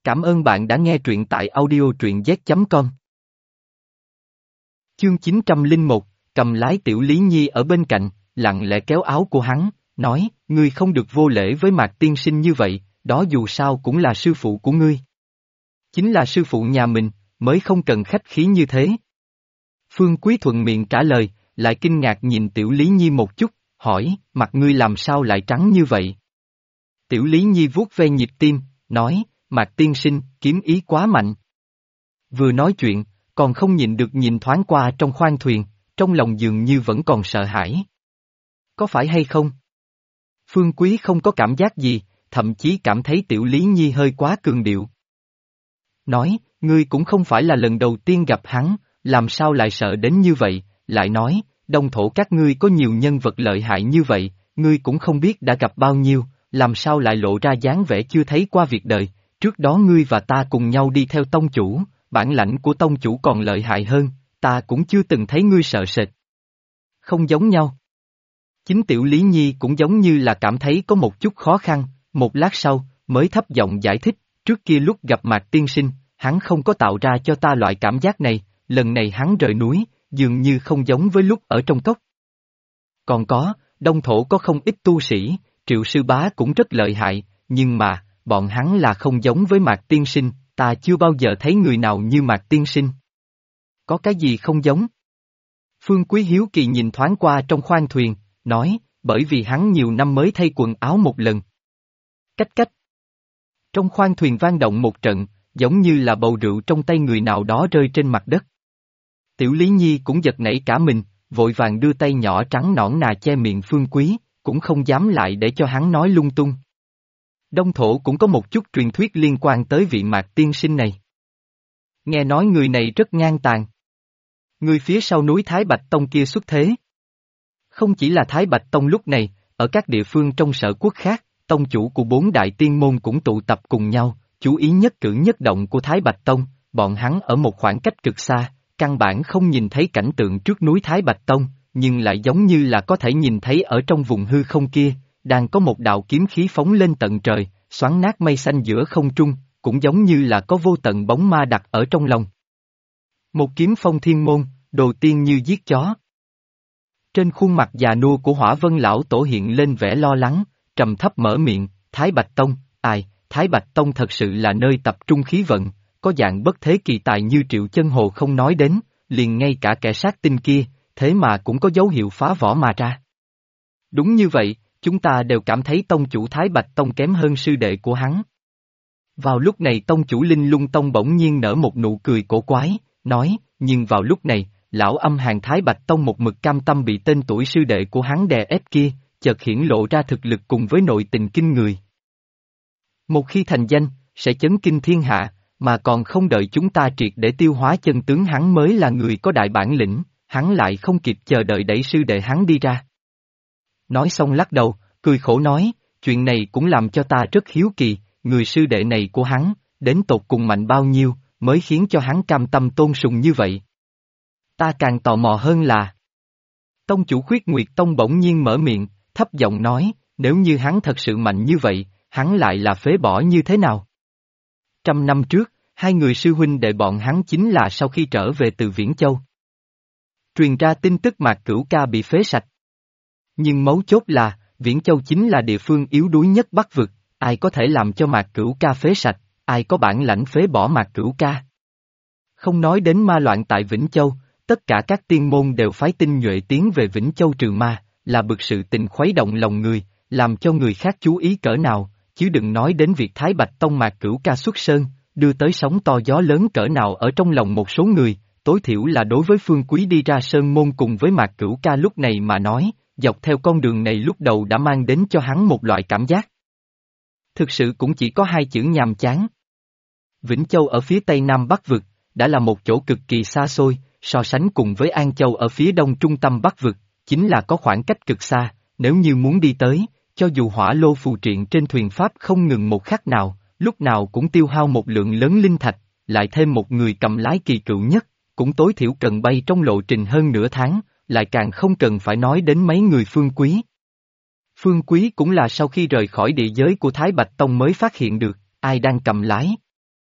Cảm ơn bạn đã nghe truyện tại audio truyện z.com. Chương 901, cầm lái Tiểu Lý Nhi ở bên cạnh, lặng lẽ kéo áo của hắn, nói, ngươi không được vô lễ với Mạc tiên sinh như vậy, đó dù sao cũng là sư phụ của ngươi. Chính là sư phụ nhà mình, mới không cần khách khí như thế. Phương Quý thuận miệng trả lời, lại kinh ngạc nhìn Tiểu Lý Nhi một chút, hỏi, mặt ngươi làm sao lại trắng như vậy? Tiểu Lý Nhi vuốt ve nhịp tim, nói, Mạc tiên sinh, kiếm ý quá mạnh. Vừa nói chuyện, còn không nhịn được nhìn thoáng qua trong khoang thuyền, trong lòng dường như vẫn còn sợ hãi. Có phải hay không? Phương Quý không có cảm giác gì, thậm chí cảm thấy Tiểu Lý Nhi hơi quá cường điệu. Nói, ngươi cũng không phải là lần đầu tiên gặp hắn, làm sao lại sợ đến như vậy, lại nói, đông thổ các ngươi có nhiều nhân vật lợi hại như vậy, ngươi cũng không biết đã gặp bao nhiêu, làm sao lại lộ ra dáng vẻ chưa thấy qua việc đời, trước đó ngươi và ta cùng nhau đi theo tông chủ, bản lãnh của tông chủ còn lợi hại hơn, ta cũng chưa từng thấy ngươi sợ sệt. Không giống nhau. Chính Tiểu Lý Nhi cũng giống như là cảm thấy có một chút khó khăn, một lát sau, mới thấp giọng giải thích, trước kia lúc gặp Mạc tiên sinh, hắn không có tạo ra cho ta loại cảm giác này, lần này hắn rời núi, dường như không giống với lúc ở trong cốc. Còn có, đông thổ có không ít tu sĩ, Triệu sư bá cũng rất lợi hại, nhưng mà, bọn hắn là không giống với Mạc tiên sinh, ta chưa bao giờ thấy người nào như Mạc tiên sinh. Có cái gì không giống? Phương Quý hiếu kỳ nhìn thoáng qua trong khoang thuyền, nói, bởi vì hắn nhiều năm mới thay quần áo một lần. Cách cách. Trong khoang thuyền vang động một trận, giống như là bầu rượu trong tay người nào đó rơi trên mặt đất. Tiểu Lý Nhi cũng giật nảy cả mình, vội vàng đưa tay nhỏ trắng nõn nà che miệng Phương Quý, cũng không dám lại để cho hắn nói lung tung. Đông thổ cũng có một chút truyền thuyết liên quan tới vị Mạc tiên sinh này. Nghe nói người này rất ngang tàn. Người phía sau núi Thái Bạch Tông kia xuất thế. Không chỉ là Thái Bạch Tông lúc này, ở các địa phương trong sở quốc khác, tông chủ của 4 đại tiên môn cũng tụ tập cùng nhau, chú ý nhất cử nhất động của Thái Bạch Tông, bọn hắn ở một khoảng cách cực xa, căn bản không nhìn thấy cảnh tượng trước núi Thái Bạch Tông, nhưng lại giống như là có thể nhìn thấy ở trong vùng hư không kia, đang có một đạo kiếm khí phóng lên tận trời, xoắn nát mây xanh giữa không trung, cũng giống như là có vô tận bóng ma đặt ở trong lòng. Một kiếm phong thiên môn, đồ tiên như giết chó. Trên khuôn mặt già nua của Hỏa Vân lão tổ hiện lên vẻ lo lắng, trầm thấp mở miệng, Thái Bạch Tông, Thái Bạch Tông thật sự là nơi tập trung khí vận, có dạng bất thế kỳ tài như Triệu Chân Hồ không nói đến, liền ngay cả kẻ sát tinh kia, thế mà cũng có dấu hiệu phá vỏ mà ra. Đúng như vậy, chúng ta đều cảm thấy tông chủ Thái Bạch Tông kém hơn sư đệ của hắn. Vào lúc này tông chủ Linh Lung Tông bỗng nhiên nở một nụ cười cổ quái, nói, nhưng vào lúc này, lão âm hàn Thái Bạch Tông một mực cam tâm bị tên tuổi sư đệ của hắn đè ép kia, chợt hiển lộ ra thực lực cùng với nội tình kinh người. Một khi thành danh, sẽ chấn kinh thiên hạ, mà còn không đợi chúng ta triệt để tiêu hóa chân tướng hắn mới là người có đại bản lĩnh, hắn lại không kịp chờ đợi đẩy sư đệ hắn đi ra. Nói xong lắc đầu, cười khổ nói, chuyện này cũng làm cho ta rất hiếu kỳ, người sư đệ này của hắn, đến tột cùng mạnh bao nhiêu, mới khiến cho hắn cam tâm tôn sùng như vậy. Ta càng tò mò hơn là... Tông chủ Khuyết Nguyệt Tông bỗng nhiên mở miệng, thấp giọng nói, nếu như hắn thật sự mạnh như vậy, hắn lại là phế bỏ như thế nào? 100 năm trước, hai người sư huynh đệ bọn hắn chính là sau khi trở về từ Viễn Châu. Truyền ra tin tức Mạc Cửu Ca bị phế sạch. Nhưng mấu chốt là, Viễn Châu chính là địa phương yếu đuối nhất Bắc vực, ai có thể làm cho Mạc Cửu Ca phế sạch, ai có bản lãnh phế bỏ Mạc Cửu Ca. Không nói đến ma loạn tại Vĩnh Châu, tất cả các tiên môn đều phái tinh nhuệ tiến về Vĩnh Châu trừ ma, là bực sự tình khuấy động lòng người, làm cho người khác chú ý cỡ nào, chứ đừng nói đến việc Thái Bạch Tông Mạc Cửu Ca xuất sơn, đưa tới sóng to gió lớn cỡ nào ở trong lòng một số người, tối thiểu là đối với Phương Quý đi ra sơn môn cùng với Mạc Cửu Ca lúc này mà nói, dọc theo con đường này lúc đầu đã mang đến cho hắn một loại cảm giác. Thực sự cũng chỉ có hai chữ nhàm chán. Vĩnh Châu ở phía tây nam Bắc vực, đã là một chỗ cực kỳ xa xôi, so sánh cùng với An Châu ở phía đông trung tâm Bắc vực, chính là có khoảng cách cực xa, nếu như muốn đi tới, cho dù hỏa lô phù triện trên thuyền Pháp không ngừng một khắc nào, lúc nào cũng tiêu hao một lượng lớn linh thạch, lại thêm một người cầm lái kỳ cựu nhất, cũng tối thiểu cần bay trong lộ trình hơn nửa tháng, lại càng không cần phải nói đến mấy người Phương Quý. Phương Quý cũng là sau khi rời khỏi địa giới của Thái Bạch Tông mới phát hiện được, ai đang cầm lái.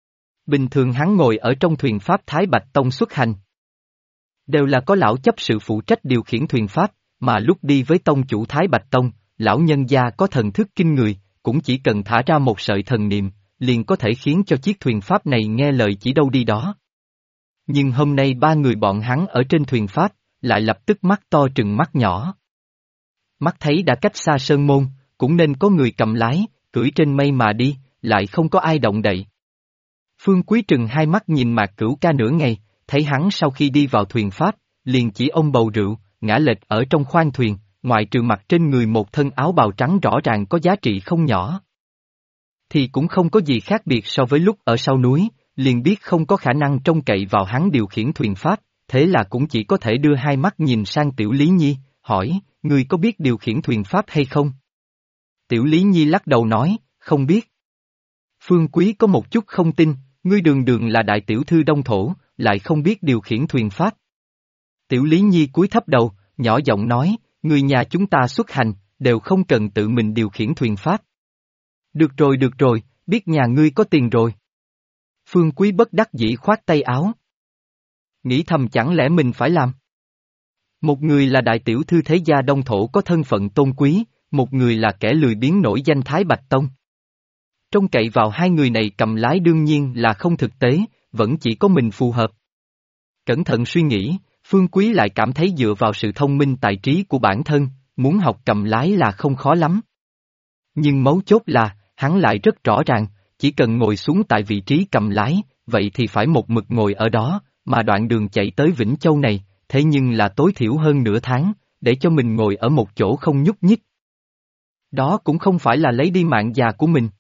Bình thường hắn ngồi ở trong thuyền pháp Thái Bạch Tông xuất hành. Đều là có lão chấp sự phụ trách điều khiển thuyền pháp, mà lúc đi với tông chủ Thái Bạch Tông, lão nhân gia có thần thức kinh người, cũng chỉ cần thả ra một sợi thần niệm, liền có thể khiến cho chiếc thuyền pháp này nghe lời chỉ đâu đi đó. Nhưng hôm nay ba người bọn hắn ở trên thuyền pháp, lại lập tức mắt to trừng mắt nhỏ. Mắt thấy đã cách xa sơn môn, cũng nên có người cầm lái, cưỡi trên mây mà đi, lại không có ai động đậy. Phương Quý trừng hai mắt nhìn Mạc Cửu Ca nửa ngày, thấy hắn sau khi đi vào thuyền pháp, liền chỉ ôm bầu rượu, ngã lệch ở trong khoang thuyền, ngoại trừ mặc trên người một thân áo bào trắng rõ ràng có giá trị không nhỏ. Thì cũng không có gì khác biệt so với lúc ở sau núi, liền biết không có khả năng trông cậy vào hắn điều khiển thuyền pháp, thế là cũng chỉ có thể đưa hai mắt nhìn sang Tiểu Lý Nhi, hỏi, ngươi có biết điều khiển thuyền pháp hay không? Tiểu Lý Nhi lắc đầu nói, không biết. Phương Quý có một chút không tin, ngươi đường đường là đại tiểu thư Đông Thổ, lại không biết điều khiển thuyền pháp. Tiểu Lý Nhi cúi thấp đầu, nhỏ giọng nói, người nhà chúng ta xuất hành, đều không cần tự mình điều khiển thuyền pháp. Được rồi, biết nhà ngươi có tiền rồi. Phương Quý bất đắc dĩ khoát tay áo. Nghĩ thầm chẳng lẽ mình phải làm? Một người là đại tiểu thư thế gia Đông Thổ có thân phận tôn quý, một người là kẻ lười biếng nổi danh Thái Bạch Tông. Trông cậy vào hai người này cầm lái đương nhiên là không thực tế, vẫn chỉ có mình phù hợp. Cẩn thận suy nghĩ, Phương Quý lại cảm thấy dựa vào sự thông minh tài trí của bản thân, muốn học cầm lái là không khó lắm. Nhưng mấu chốt là, hắn lại rất rõ ràng, chỉ cần ngồi xuống tại vị trí cầm lái, vậy thì phải một mực ngồi ở đó, mà đoạn đường chạy tới Vĩnh Châu này, thế nhưng là tối thiểu hơn nửa tháng, để cho mình ngồi ở một chỗ không nhúc nhích. Đó cũng không phải là lấy đi mạng già của mình.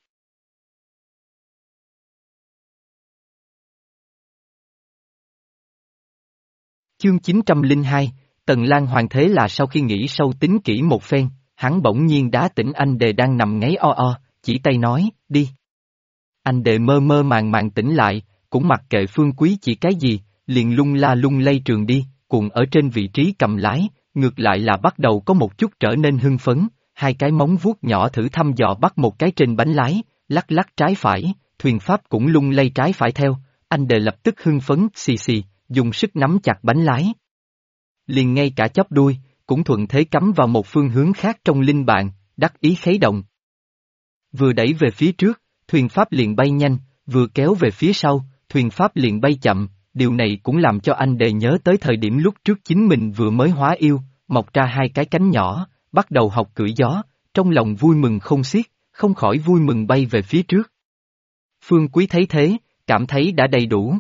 Chương 902, Tần Lan Hoàng thế là sau khi nghĩ sâu tính kỹ một phen, hắn bỗng nhiên đá tỉnh anh đệ đang nằm ngáy o o, chỉ tay nói, đi. Anh đệ mơ mơ màng tỉnh lại, cũng mặc kệ Phương Quý chỉ cái gì, liền lung la lung lay trường đi, cùng ở trên vị trí cầm lái, ngược lại là bắt đầu có một chút trở nên hưng phấn, hai cái móng vuốt nhỏ thử thăm dò bắt một cái trên bánh lái, lắc lắc trái phải, thuyền pháp cũng lung lay trái phải theo, anh đệ lập tức hưng phấn, xì xì, dùng sức nắm chặt bánh lái. Liền ngay cả chóp đuôi, cũng thuận thế cắm vào một phương hướng khác trong linh bàn, đắc ý khuấy động. Vừa đẩy về phía trước, thuyền pháp liền bay nhanh, vừa kéo về phía sau, thuyền pháp liền bay chậm, điều này cũng làm cho anh đệ nhớ tới thời điểm lúc trước chính mình vừa mới hóa yêu, mọc ra hai cái cánh nhỏ, bắt đầu học cưỡi gió, trong lòng vui mừng không xiết, không khỏi vui mừng bay về phía trước. Phương Quý thấy thế, cảm thấy đã đầy đủ.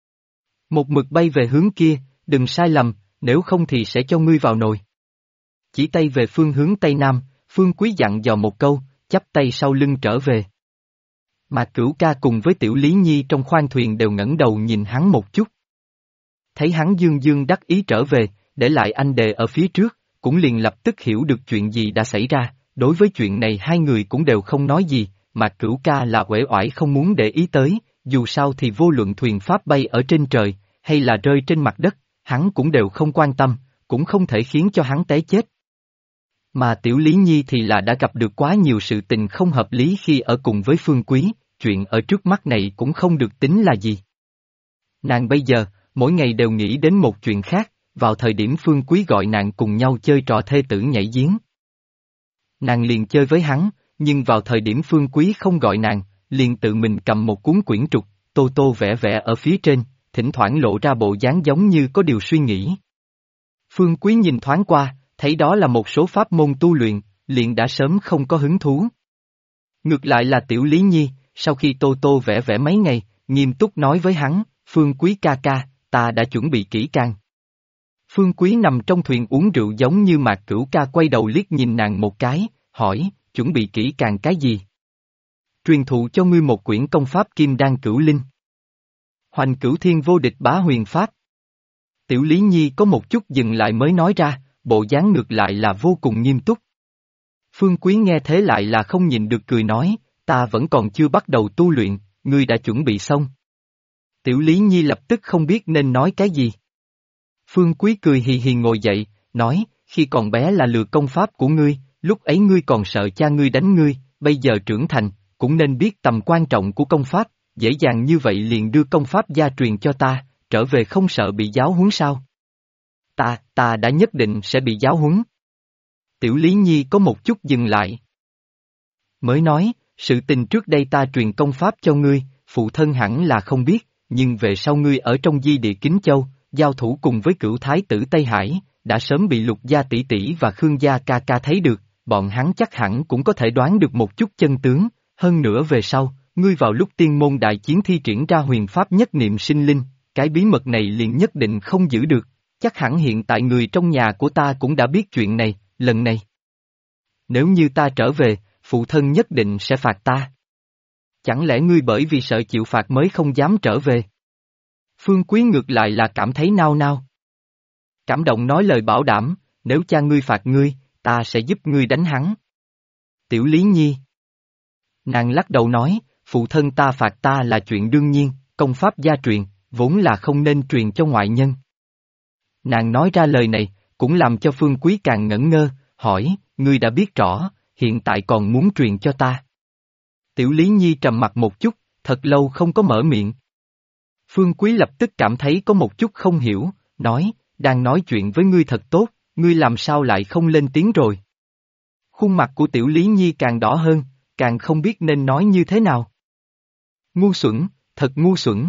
Một mực bay về hướng kia, đừng sai lầm, nếu không thì sẽ cho ngươi vào nồi. Chỉ tay về phương hướng Tây Nam, Phương Quý dặn dò một câu, chắp tay sau lưng trở về. Mạc Cửu Ca cùng với Tiểu Lý Nhi trong khoang thuyền đều ngẩng đầu nhìn hắn một chút. Thấy hắn dương dương đắc ý trở về, để lại anh đệ ở phía trước, cũng liền lập tức hiểu được chuyện gì đã xảy ra, đối với chuyện này hai người cũng đều không nói gì, Mạc Cửu Ca là uể oải không muốn để ý tới, dù sao thì vô luận thuyền pháp bay ở trên trời, hay là rơi trên mặt đất, hắn cũng đều không quan tâm, cũng không thể khiến cho hắn té chết. Mà Tiểu Lý Nhi thì là đã gặp được quá nhiều sự tình không hợp lý khi ở cùng với Phương Quý, chuyện ở trước mắt này cũng không được tính là gì. Nàng bây giờ, mỗi ngày đều nghĩ đến một chuyện khác, vào thời điểm Phương Quý gọi nàng cùng nhau chơi trò thê tử nhảy giếng. Nàng liền chơi với hắn, nhưng vào thời điểm Phương Quý không gọi nàng, liền tự mình cầm một cuốn quyển trục, tô tô vẽ vẽ ở phía trên, thỉnh thoảng lộ ra bộ dáng giống như có điều suy nghĩ. Phương Quý nhìn thoáng qua, thấy đó là một số pháp môn tu luyện, liền đã sớm không có hứng thú. Ngược lại là Tiểu Lý Nhi, sau khi tô tô vẽ vẽ mấy ngày, nghiêm túc nói với hắn, Phương Quý ca ca, ta đã chuẩn bị kỹ càng. Phương Quý nằm trong thuyền uống rượu giống như Mạc Cửu Ca quay đầu liếc nhìn nàng một cái, hỏi, chuẩn bị kỹ càng cái gì? Truyền thụ cho ngươi một quyển công pháp Kim Đan Cửu Linh. Hoành Cửu Thiên Vô Địch Bá Huyền Pháp. Tiểu Lý Nhi có một chút dừng lại mới nói ra, bộ dáng ngược lại là vô cùng nghiêm túc. Phương Quý nghe thế lại là không nhìn được cười nói, ta vẫn còn chưa bắt đầu tu luyện, ngươi đã chuẩn bị xong. Tiểu Lý Nhi lập tức không biết nên nói cái gì. Phương Quý cười hì hì ngồi dậy, nói, khi còn bé là lừa công pháp của ngươi, lúc ấy ngươi còn sợ cha ngươi đánh ngươi, bây giờ trưởng thành, cũng nên biết tầm quan trọng của công pháp, dễ dàng như vậy liền đưa công pháp gia truyền cho ta, trở về không sợ bị giáo huấn sao? Ta đã nhất định sẽ bị giáo huấn. Tiểu Lý Nhi có một chút dừng lại. Mới nói, sự tình trước đây ta truyền công pháp cho ngươi, phụ thân hẳn là không biết, nhưng về sau ngươi ở trong di địa Kính Châu, giao thủ cùng với cửu thái tử Tây Hải, đã sớm bị Lục gia tỷ tỷ và Khương gia ca ca thấy được, bọn hắn chắc hẳn cũng có thể đoán được một chút chân tướng, hơn nữa về sau, ngươi vào lúc tiên môn đại chiến thi triển ra huyền pháp nhất niệm sinh linh, cái bí mật này liền nhất định không giữ được, chắc hẳn hiện tại người trong nhà của ta cũng đã biết chuyện này, lần này. Nếu như ta trở về, phụ thân nhất định sẽ phạt ta. Chẳng lẽ ngươi bởi vì sợ chịu phạt mới không dám trở về? Phương Quý ngược lại là cảm thấy nao nao. Cảm động nói lời bảo đảm, nếu cha ngươi phạt ngươi, ta sẽ giúp ngươi đánh hắn. Tiểu Lý Nhi. Nàng lắc đầu nói, phụ thân ta phạt ta là chuyện đương nhiên, công pháp gia truyền, vốn là không nên truyền cho ngoại nhân. Nàng nói ra lời này, cũng làm cho Phương Quý càng ngẩn ngơ, hỏi, ngươi đã biết rõ, hiện tại còn muốn truyền cho ta. Tiểu Lý Nhi trầm mặt một chút, thật lâu không có mở miệng. Phương Quý lập tức cảm thấy có một chút không hiểu, nói, đang nói chuyện với ngươi thật tốt, ngươi làm sao lại không lên tiếng rồi. Khuôn mặt của Tiểu Lý Nhi càng đỏ hơn, càng không biết nên nói như thế nào. Ngu xuẩn, thật ngu xuẩn.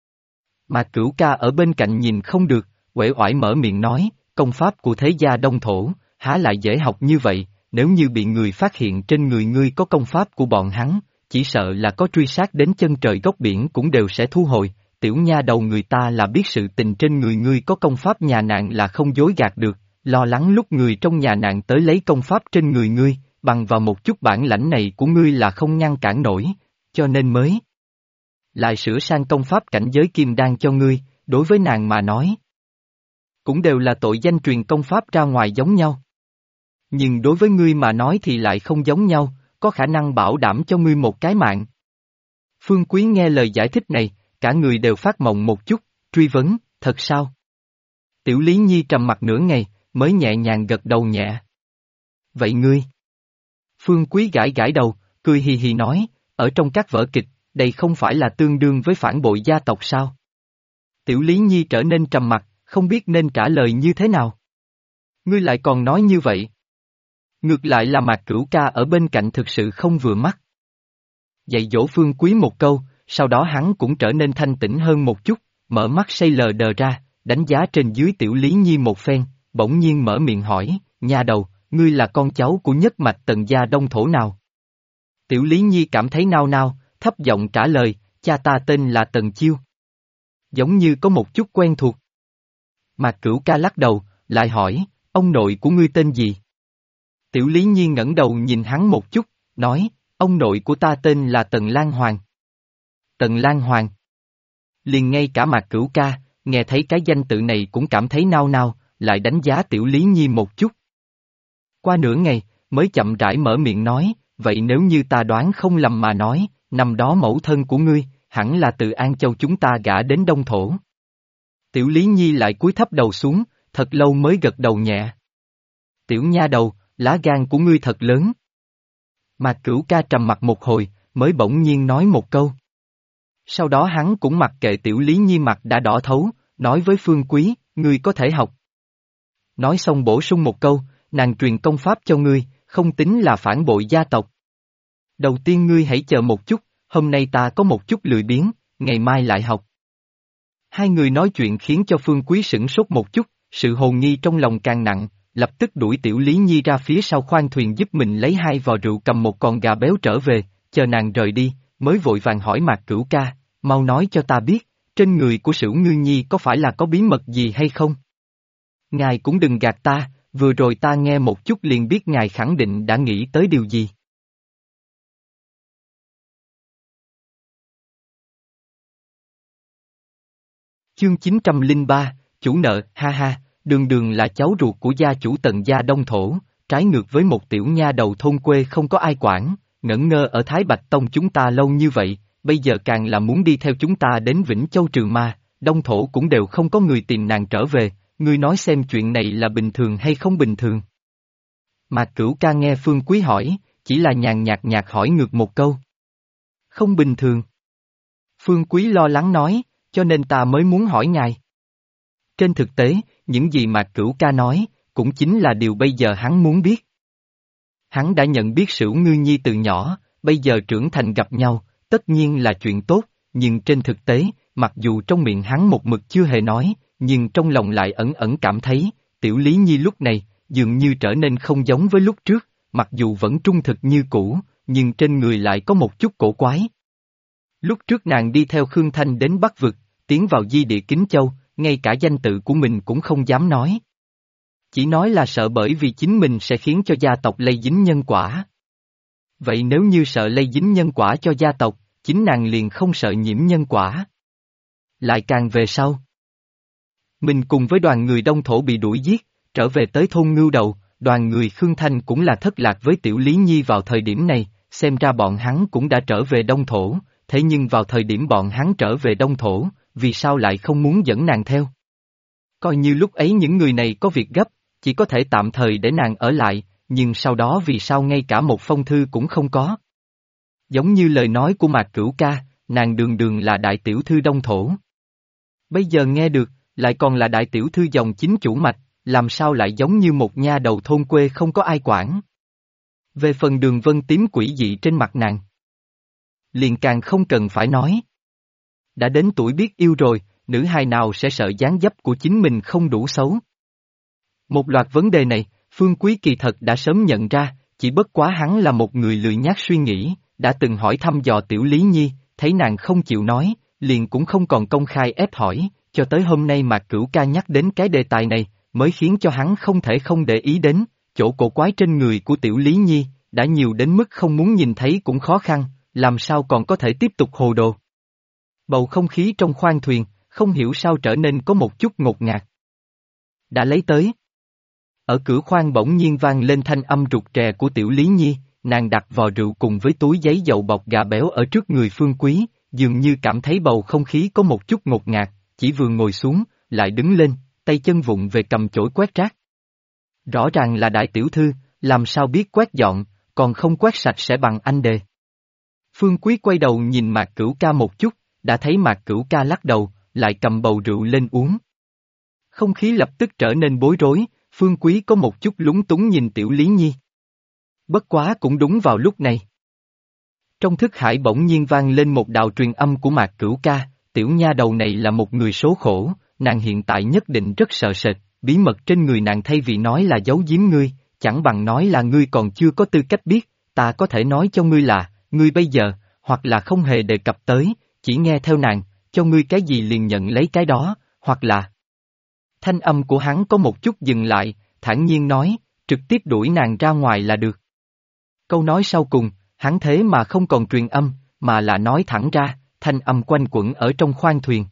Mà Cửu ca ở bên cạnh nhìn không được, uể oải mở miệng nói, công pháp của thế gia Đông Thổ, há lại dễ học như vậy, nếu như bị người phát hiện trên người ngươi có công pháp của bọn hắn, chỉ sợ là có truy sát đến chân trời góc biển cũng đều sẽ thu hồi, tiểu nha đầu người ta là biết sự tình trên người ngươi có công pháp nhà nạn là không dối gạt được, lo lắng lúc người trong nhà nạn tới lấy công pháp trên người ngươi, bằng vào một chút bản lãnh này của ngươi là không ngăn cản nổi, cho nên mới lại sửa sang công pháp cảnh giới kim đan cho ngươi, đối với nàng mà nói. Cũng đều là tội danh truyền công pháp ra ngoài giống nhau. Nhưng đối với ngươi mà nói thì lại không giống nhau, có khả năng bảo đảm cho ngươi một cái mạng. Phương Quý nghe lời giải thích này, cả người đều phát mộng một chút, truy vấn, thật sao? Tiểu Lý Nhi trầm mặt nửa ngày, mới nhẹ nhàng gật đầu nhẹ. Vậy ngươi? Phương Quý gãi gãi đầu, cười hì hì nói, ở trong các vở kịch, đây không phải là tương đương với phản bội gia tộc sao? Tiểu Lý Nhi trở nên trầm mặc, không biết nên trả lời như thế nào. Ngươi lại còn nói như vậy. Ngược lại là Mạc Cửu ca ở bên cạnh thực sự không vừa mắt. Dạy dỗ Phương Quý một câu, sau đó hắn cũng trở nên thanh tĩnh hơn một chút, mở mắt say lờ đờ ra, đánh giá trên dưới Tiểu Lý Nhi một phen, bỗng nhiên mở miệng hỏi, nha đầu, ngươi là con cháu của nhất mạch Tần gia Đông Thổ nào? Tiểu Lý Nhi cảm thấy nao nao, thấp giọng trả lời, cha ta tên là Tần Chiêu. Giống như có một chút quen thuộc. Mạc Cửu ca lắc đầu, lại hỏi, ông nội của ngươi tên gì? Tiểu Lý Nhi ngẩng đầu nhìn hắn một chút, nói, ông nội của ta tên là Tần Lan Hoàng. Tần Lan Hoàng. Liền ngay cả Mạc Cửu ca, nghe thấy cái danh tự này cũng cảm thấy nao nao, lại đánh giá Tiểu Lý Nhi một chút. Qua nửa ngày, mới chậm rãi mở miệng nói, vậy nếu như ta đoán không lầm mà nói, năm đó mẫu thân của ngươi, hẳn là từ An Châu chúng ta gả đến Đông Thổ. Tiểu Lý Nhi lại cúi thấp đầu xuống, thật lâu mới gật đầu nhẹ. Tiểu nha đầu, lá gan của ngươi thật lớn. Mạc Cửu ca trầm mặt một hồi, mới bỗng nhiên nói một câu. Sau đó hắn cũng mặc kệ Tiểu Lý Nhi mặt đã đỏ thấu, nói với Phương Quý, ngươi có thể học. Nói xong bổ sung một câu, nàng truyền công pháp cho ngươi, không tính là phản bội gia tộc. Đầu tiên ngươi hãy chờ một chút, hôm nay ta có một chút lười biếng, ngày mai lại học. Hai người nói chuyện khiến cho Phương Quý sửng sốt một chút, sự hồ nghi trong lòng càng nặng, lập tức đuổi Tiểu Lý Nhi ra phía sau khoang thuyền giúp mình lấy 2 vò rượu cầm một con gà béo trở về, chờ nàng rời đi, mới vội vàng hỏi Mạc Cửu ca, mau nói cho ta biết, trên người của Sửu Ngư Nhi có phải là có bí mật gì hay không? Ngài cũng đừng gạt ta, vừa rồi ta nghe một chút liền biết ngài khẳng định đã nghĩ tới điều gì. Chương 903, chủ nợ, ha ha, đường đường là cháu ruột của gia chủ Tần gia Đông Thổ, trái ngược với một tiểu nha đầu thôn quê không có ai quản, ngẩn ngơ ở Thái Bạch Tông chúng ta lâu như vậy, bây giờ càng là muốn đi theo chúng ta đến Vĩnh Châu trừ ma, Đông Thổ cũng đều không có người tìm nàng trở về, ngươi nói xem chuyện này là bình thường hay không bình thường. Mạc Cửu ca nghe Phương Quý hỏi, chỉ là nhàn nhạt hỏi ngược một câu. Không bình thường. Phương Quý lo lắng nói, cho nên ta mới muốn hỏi ngài. Trên thực tế, những gì Mạc Cửu Ca nói, cũng chính là điều bây giờ hắn muốn biết. Hắn đã nhận biết Sửu Ngư Nhi từ nhỏ, bây giờ trưởng thành gặp nhau, tất nhiên là chuyện tốt, nhưng trên thực tế, mặc dù trong miệng hắn một mực chưa hề nói, nhưng trong lòng lại ẩn ẩn cảm thấy, Tiểu Lý Nhi lúc này, dường như trở nên không giống với lúc trước, mặc dù vẫn trung thực như cũ, nhưng trên người lại có một chút cổ quái. Lúc trước nàng đi theo Khương Thanh đến Bắc Vực, tiến vào di địa Kính Châu, ngay cả danh tự của mình cũng không dám nói. Chỉ nói là sợ bởi vì chính mình sẽ khiến cho gia tộc lây dính nhân quả. Vậy nếu như sợ lây dính nhân quả cho gia tộc, chính nàng liền không sợ nhiễm nhân quả. Lại càng về sau. Mình cùng với đoàn người Đông Thổ bị đuổi giết, trở về tới thôn Ngưu Đầu, đoàn người Khương Thanh cũng là thất lạc với Tiểu Lý Nhi vào thời điểm này, xem ra bọn hắn cũng đã trở về Đông Thổ, thế nhưng vào thời điểm bọn hắn trở về Đông Thổ, vì sao lại không muốn dẫn nàng theo? Coi như lúc ấy những người này có việc gấp, chỉ có thể tạm thời để nàng ở lại, nhưng sau đó vì sao ngay cả một phong thư cũng không có? Giống như lời nói của Mạc Cửu Ca, nàng đường đường là đại tiểu thư Đông Thổ. Bây giờ nghe được, lại còn là đại tiểu thư dòng chính chủ mạch, làm sao lại giống như một nha đầu thôn quê không có ai quản. Về phần đường vân tím quỷ dị trên mặt nàng, liền càng không cần phải nói. Đã đến tuổi biết yêu rồi, nữ hài nào sẽ sợ dáng dấp của chính mình không đủ xấu. Một loạt vấn đề này, Phương Quý kỳ thật đã sớm nhận ra, chỉ bất quá hắn là một người lười nhác suy nghĩ, đã từng hỏi thăm dò Tiểu Lý Nhi, thấy nàng không chịu nói, liền cũng không còn công khai ép hỏi, cho tới hôm nay Mạc Cửu Ca nhắc đến cái đề tài này, mới khiến cho hắn không thể không để ý đến, chỗ cổ quái trên người của Tiểu Lý Nhi, đã nhiều đến mức không muốn nhìn thấy cũng khó khăn, làm sao còn có thể tiếp tục hồ đồ. Bầu không khí trong khoang thuyền, không hiểu sao trở nên có một chút ngột ngạt. Đã lấy tới. Ở cửa khoang bỗng nhiên vang lên thanh âm rụt rè của Tiểu Lý Nhi, nàng đặt vò rượu cùng với túi giấy dầu bọc gà béo ở trước người Phương Quý, dường như cảm thấy bầu không khí có một chút ngột ngạt, chỉ vừa ngồi xuống, lại đứng lên, tay chân vụng về cầm chổi quét rác. Rõ ràng là đại tiểu thư, làm sao biết quét dọn, còn không quét sạch sẽ bằng anh đề. Phương Quý quay đầu nhìn Mạc Cửu Ca một chút, đã thấy Mạc Cửu Ca lắc đầu, lại cầm bầu rượu lên uống. Không khí lập tức trở nên bối rối, Phương Quý có một chút lúng túng nhìn Tiểu Lý Nhi. Bất quá cũng đúng vào lúc này. Trong thức hải bỗng nhiên vang lên một đạo truyền âm của Mạc Cửu Ca, tiểu nha đầu này là một người số khổ, nàng hiện tại nhất định rất sợ sệt, bí mật trên người nàng thay vì nói là giấu giếm ngươi, chẳng bằng nói là ngươi còn chưa có tư cách biết, ta có thể nói cho ngươi là, ngươi bây giờ, hoặc là không hề đề cập tới, chỉ nghe theo nàng, cho ngươi cái gì liền nhận lấy cái đó, hoặc là... Thanh âm của hắn có một chút dừng lại, thản nhiên nói, trực tiếp đuổi nàng ra ngoài là được. Câu nói sau cùng, hắn thế mà không còn truyền âm, mà là nói thẳng ra, thanh âm quanh quẩn ở trong khoang thuyền.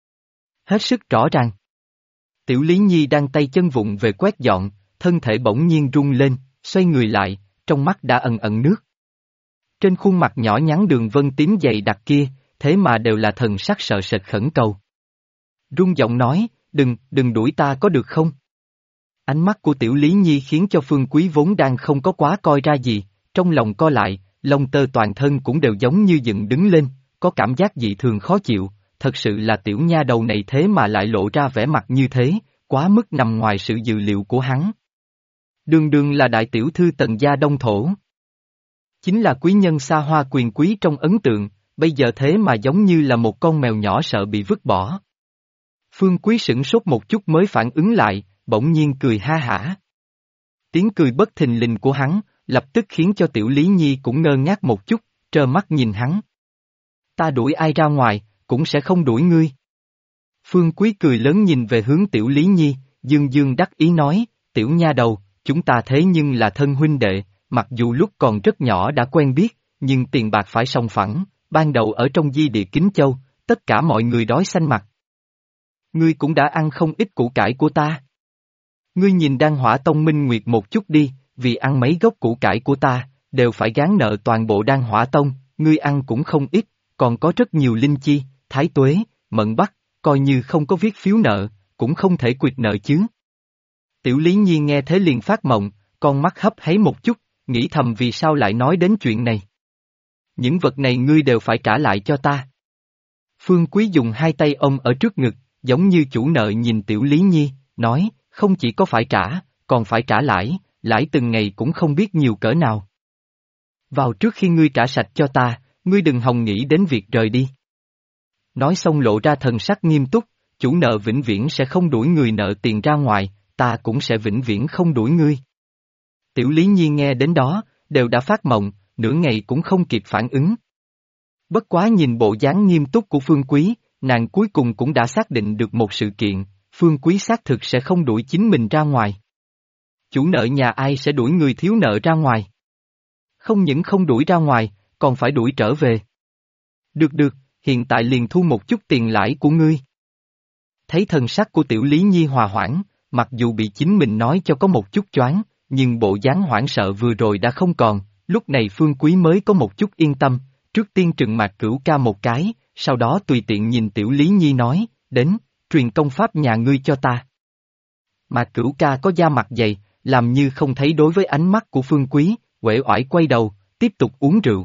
Hết sức rõ ràng. Tiểu Lý Nhi đang tay chân vụng về quét dọn, thân thể bỗng nhiên rung lên, xoay người lại, trong mắt đã ẩn ẩn nước. Trên khuôn mặt nhỏ nhắn đường vân tím dày đặc kia, thế mà đều là thần sắc sợ sệt khẩn cầu. Rung giọng nói, đừng đuổi ta có được không? Ánh mắt của Tiểu Lý Nhi khiến cho Phương Quý vốn đang không có quá coi ra gì, trong lòng co lại, lông tơ toàn thân cũng đều giống như dựng đứng lên, có cảm giác dị thường khó chịu, thật sự là tiểu nha đầu này thế mà lại lộ ra vẻ mặt như thế, quá mức nằm ngoài sự dự liệu của hắn. Đường đường là đại tiểu thư Tần gia Đông Thổ. Chính là quý nhân xa hoa quyền quý trong ấn tượng, bây giờ thế mà giống như là một con mèo nhỏ sợ bị vứt bỏ. Phương Quý sửng sốt một chút mới phản ứng lại, bỗng nhiên cười ha hả. Tiếng cười bất thình lình của hắn, lập tức khiến cho Tiểu Lý Nhi cũng ngơ ngác một chút, trơ mắt nhìn hắn. Ta đuổi ai ra ngoài, cũng sẽ không đuổi ngươi. Phương Quý cười lớn nhìn về hướng Tiểu Lý Nhi, dương dương đắc ý nói, tiểu nha đầu, chúng ta thế nhưng là thân huynh đệ, mặc dù lúc còn rất nhỏ đã quen biết, nhưng tiền bạc phải song phẳng, ban đầu ở trong di địa Kính Châu, tất cả mọi người đói xanh mặt. Ngươi cũng đã ăn không ít củ cải của ta. Ngươi nhìn Đan Hỏa Tông Minh Nguyệt một chút đi, vì ăn mấy gốc củ cải của ta, đều phải gán nợ toàn bộ Đan Hỏa Tông, ngươi ăn cũng không ít, còn có rất nhiều linh chi, thái tuế, mận bắc, coi như không có viết phiếu nợ, cũng không thể quyệt nợ chứ. Tiểu Lý Nhi nghe thế liền phát mộng, con mắt hấp háy một chút, nghĩ thầm vì sao lại nói đến chuyện này. Những vật này ngươi đều phải trả lại cho ta. Phương Quý dùng hai tay ôm ở trước ngực, giống như chủ nợ nhìn Tiểu Lý Nhi, nói, không chỉ có phải trả, còn phải trả lãi, lãi từng ngày cũng không biết nhiều cỡ nào. Vào trước khi ngươi trả sạch cho ta, ngươi đừng hòng nghĩ đến việc rời đi. Nói xong lộ ra thần sắc nghiêm túc, chủ nợ vĩnh viễn sẽ không đuổi người nợ tiền ra ngoài, ta cũng sẽ vĩnh viễn không đuổi ngươi. Tiểu Lý Nhi nghe đến đó, đều đã phát mộng, nửa ngày cũng không kịp phản ứng. Bất quá nhìn bộ dáng nghiêm túc của Phương Quý, nàng cuối cùng cũng đã xác định được một sự kiện, Phương Quý xác thực sẽ không đuổi chính mình ra ngoài. Chủ nợ nhà ai sẽ đuổi người thiếu nợ ra ngoài? Không những không đuổi ra ngoài, còn phải đuổi trở về. Được được, hiện tại liền thu một chút tiền lãi của ngươi. Thấy thần sắc của Tiểu Lý Nhi hòa hoãn, mặc dù bị chính mình nói cho có một chút choáng, nhưng bộ dáng hoảng sợ vừa rồi đã không còn, lúc này Phương Quý mới có một chút yên tâm, trước tiên trừng Mạc Cửu Ca một cái, sau đó tùy tiện nhìn Tiểu Lý Nhi nói, đến, truyền công pháp nhà ngươi cho ta. Mạc Cửu Ca có da mặt dày, làm như không thấy đối với ánh mắt của Phương Quý, uể oải quay đầu, tiếp tục uống rượu.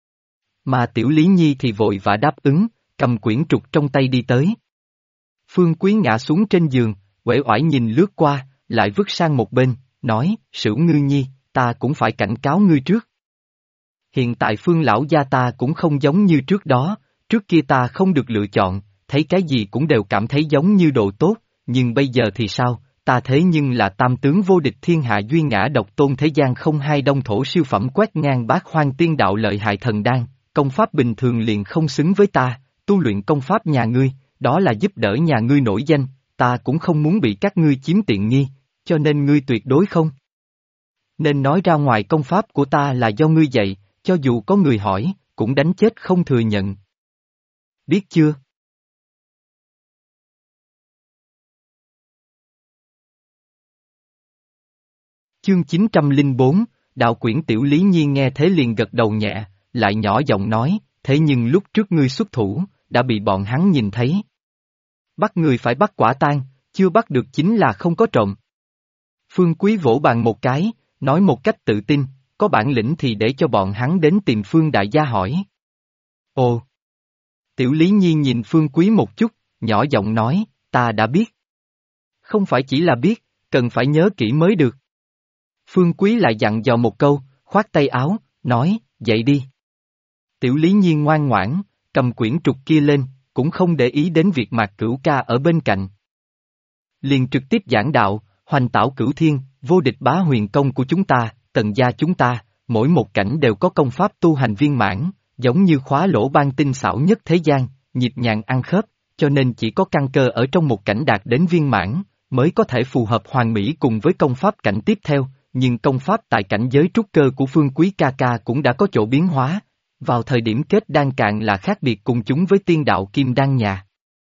Mà Tiểu Lý Nhi thì vội vã đáp ứng, cầm quyển trục trong tay đi tới. Phương Quý ngã xuống trên giường, uể oải nhìn lướt qua, lại vứt sang một bên, nói, Sửu Ngư Nhi, ta cũng phải cảnh cáo ngươi trước. Hiện tại Phương lão gia ta cũng không giống như trước đó, trước kia ta không được lựa chọn, thấy cái gì cũng đều cảm thấy giống như đồ tốt, nhưng bây giờ thì sao, ta thế nhưng là tam tướng vô địch thiên hạ duy ngã độc tôn thế gian không hai đông thổ siêu phẩm quét ngang bát hoang tiên đạo lợi hại thần đan, công pháp bình thường liền không xứng với ta, tu luyện công pháp nhà ngươi, đó là giúp đỡ nhà ngươi nổi danh, ta cũng không muốn bị các ngươi chiếm tiện nghi, cho nên ngươi tuyệt đối không nên nói ra ngoài công pháp của ta là do ngươi dạy, cho dù có người hỏi, cũng đánh chết không thừa nhận. Biết chưa? Chương 904, đạo quyển Tiểu Lý Nhi nghe thế liền gật đầu nhẹ, lại nhỏ giọng nói, thế nhưng lúc trước ngươi xuất thủ, đã bị bọn hắn nhìn thấy. Bắt người phải bắt quả tang, chưa bắt được chính là không có trộm. Phương Quý vỗ bàn một cái, nói một cách tự tin, có bản lĩnh thì để cho bọn hắn đến tìm Phương đại gia hỏi. Ồ! Tiểu Lý Nhi nhìn Phương Quý một chút, nhỏ giọng nói, ta đã biết. Không phải chỉ là biết, cần phải nhớ kỹ mới được. Phương Quý lại dặn dò một câu, khoát tay áo, nói, dậy đi. Tiểu Lý Nhi ngoan ngoãn, cầm quyển trục kia lên, cũng không để ý đến việc Mạc Cửu Ca ở bên cạnh. Liền trực tiếp giảng đạo, hoành tảo cửu thiên, vô địch bá huyền công của chúng ta, Tần gia chúng ta, mỗi một cảnh đều có công pháp tu hành viên mãn, giống như khóa lỗ ban tinh xảo nhất thế gian, nhịp nhàng ăn khớp, cho nên chỉ có căn cơ ở trong một cảnh đạt đến viên mãn, mới có thể phù hợp hoàn mỹ cùng với công pháp cảnh tiếp theo, nhưng công pháp tại cảnh giới trúc cơ của Phương Quý ca ca cũng đã có chỗ biến hóa, vào thời điểm kết đan cạn là khác biệt cùng chúng với tiên đạo kim đan nhà.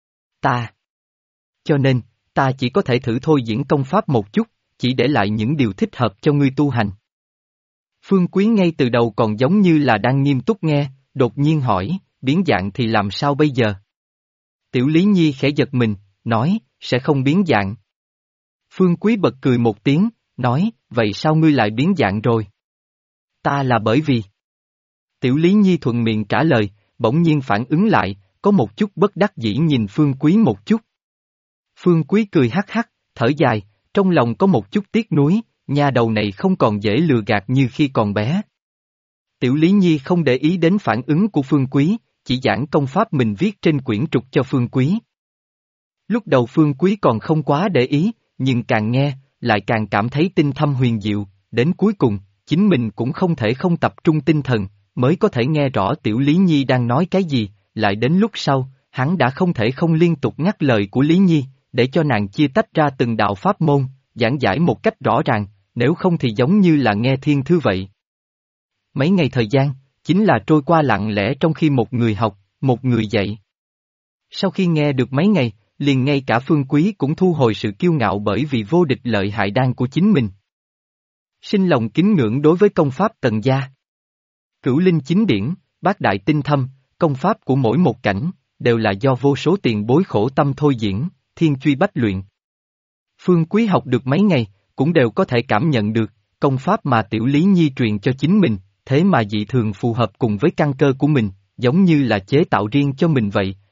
Cho nên, ta chỉ có thể thử thôi diễn công pháp một chút, chỉ để lại những điều thích hợp cho ngươi tu hành. Phương Quý ngay từ đầu còn giống như là đang nghiêm túc nghe, đột nhiên hỏi, biến dạng thì làm sao bây giờ? Tiểu Lý Nhi khẽ giật mình, nói, sẽ không biến dạng. Phương Quý bật cười một tiếng, nói, vậy sao ngươi lại biến dạng rồi? Ta là bởi vì... Tiểu Lý Nhi thuận miệng trả lời, bỗng nhiên phản ứng lại, có một chút bất đắc dĩ nhìn Phương Quý một chút. Phương Quý cười hắc hắc, thở dài, trong lòng có một chút tiếc nuối, nha đầu này không còn dễ lừa gạt như khi còn bé. Tiểu Lý Nhi không để ý đến phản ứng của Phương Quý, chỉ giảng công pháp mình viết trên quyển trục cho Phương Quý. Lúc đầu Phương Quý còn không quá để ý, nhưng càng nghe, lại càng cảm thấy tinh thâm huyền diệu, đến cuối cùng, chính mình cũng không thể không tập trung tinh thần, mới có thể nghe rõ Tiểu Lý Nhi đang nói cái gì, lại đến lúc sau, hắn đã không thể không liên tục ngắt lời của Lý Nhi, để cho nàng chia tách ra từng đạo pháp môn, giảng giải một cách rõ ràng, nếu không thì giống như là nghe thiên thư vậy. Mấy ngày thời gian, chính là trôi qua lặng lẽ trong khi một người học, một người dạy. Sau khi nghe được mấy ngày, liền ngay cả Phương Quý cũng thu hồi sự kiêu ngạo bởi vì vô địch lợi hại đan của chính mình. Sinh lòng kính ngưỡng đối với công pháp Tần gia. Cửu linh chính điển, bát đại tinh thâm, công pháp của mỗi một cảnh, đều là do vô số tiền bối khổ tâm thôi diễn, thiên truy bách luyện. Phương Quý học được mấy ngày, cũng đều có thể cảm nhận được, công pháp mà Tiểu Lý Nhi truyền cho chính mình, thế mà dị thường phù hợp cùng với căn cơ của mình, giống như là chế tạo riêng cho mình vậy,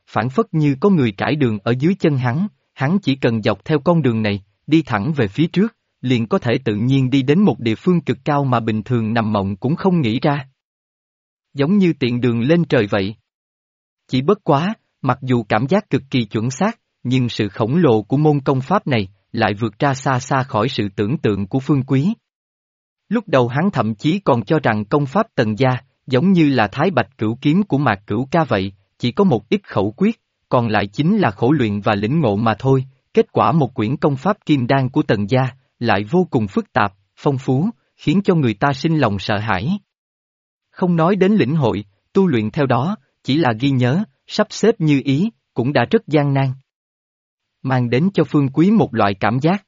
phảng phất như có người trải đường ở dưới chân hắn chỉ cần dọc theo con đường này, đi thẳng về phía trước, liền có thể tự nhiên đi đến một địa phương cực cao mà bình thường nằm mộng cũng không nghĩ ra. Giống như tiện đường lên trời vậy. Chỉ bất quá, mặc dù cảm giác cực kỳ chuẩn xác, nhưng sự khổng lồ của môn công pháp này lại vượt ra xa xa khỏi sự tưởng tượng của Phương Quý. Lúc đầu hắn thậm chí còn cho rằng công pháp Tần gia, giống như là Thái Bạch Cửu Kiếm của Mạc Cửu Ca vậy, chỉ có một ít khẩu quyết, còn lại chính là khổ luyện và lĩnh ngộ mà thôi, kết quả một quyển công pháp kim đan của Tần gia, lại vô cùng phức tạp, phong phú, khiến cho người ta sinh lòng sợ hãi. Không nói đến lĩnh hội, tu luyện theo đó, chỉ là ghi nhớ, sắp xếp như ý, cũng đã rất gian nan. Mang đến cho Phương Quý một loại cảm giác.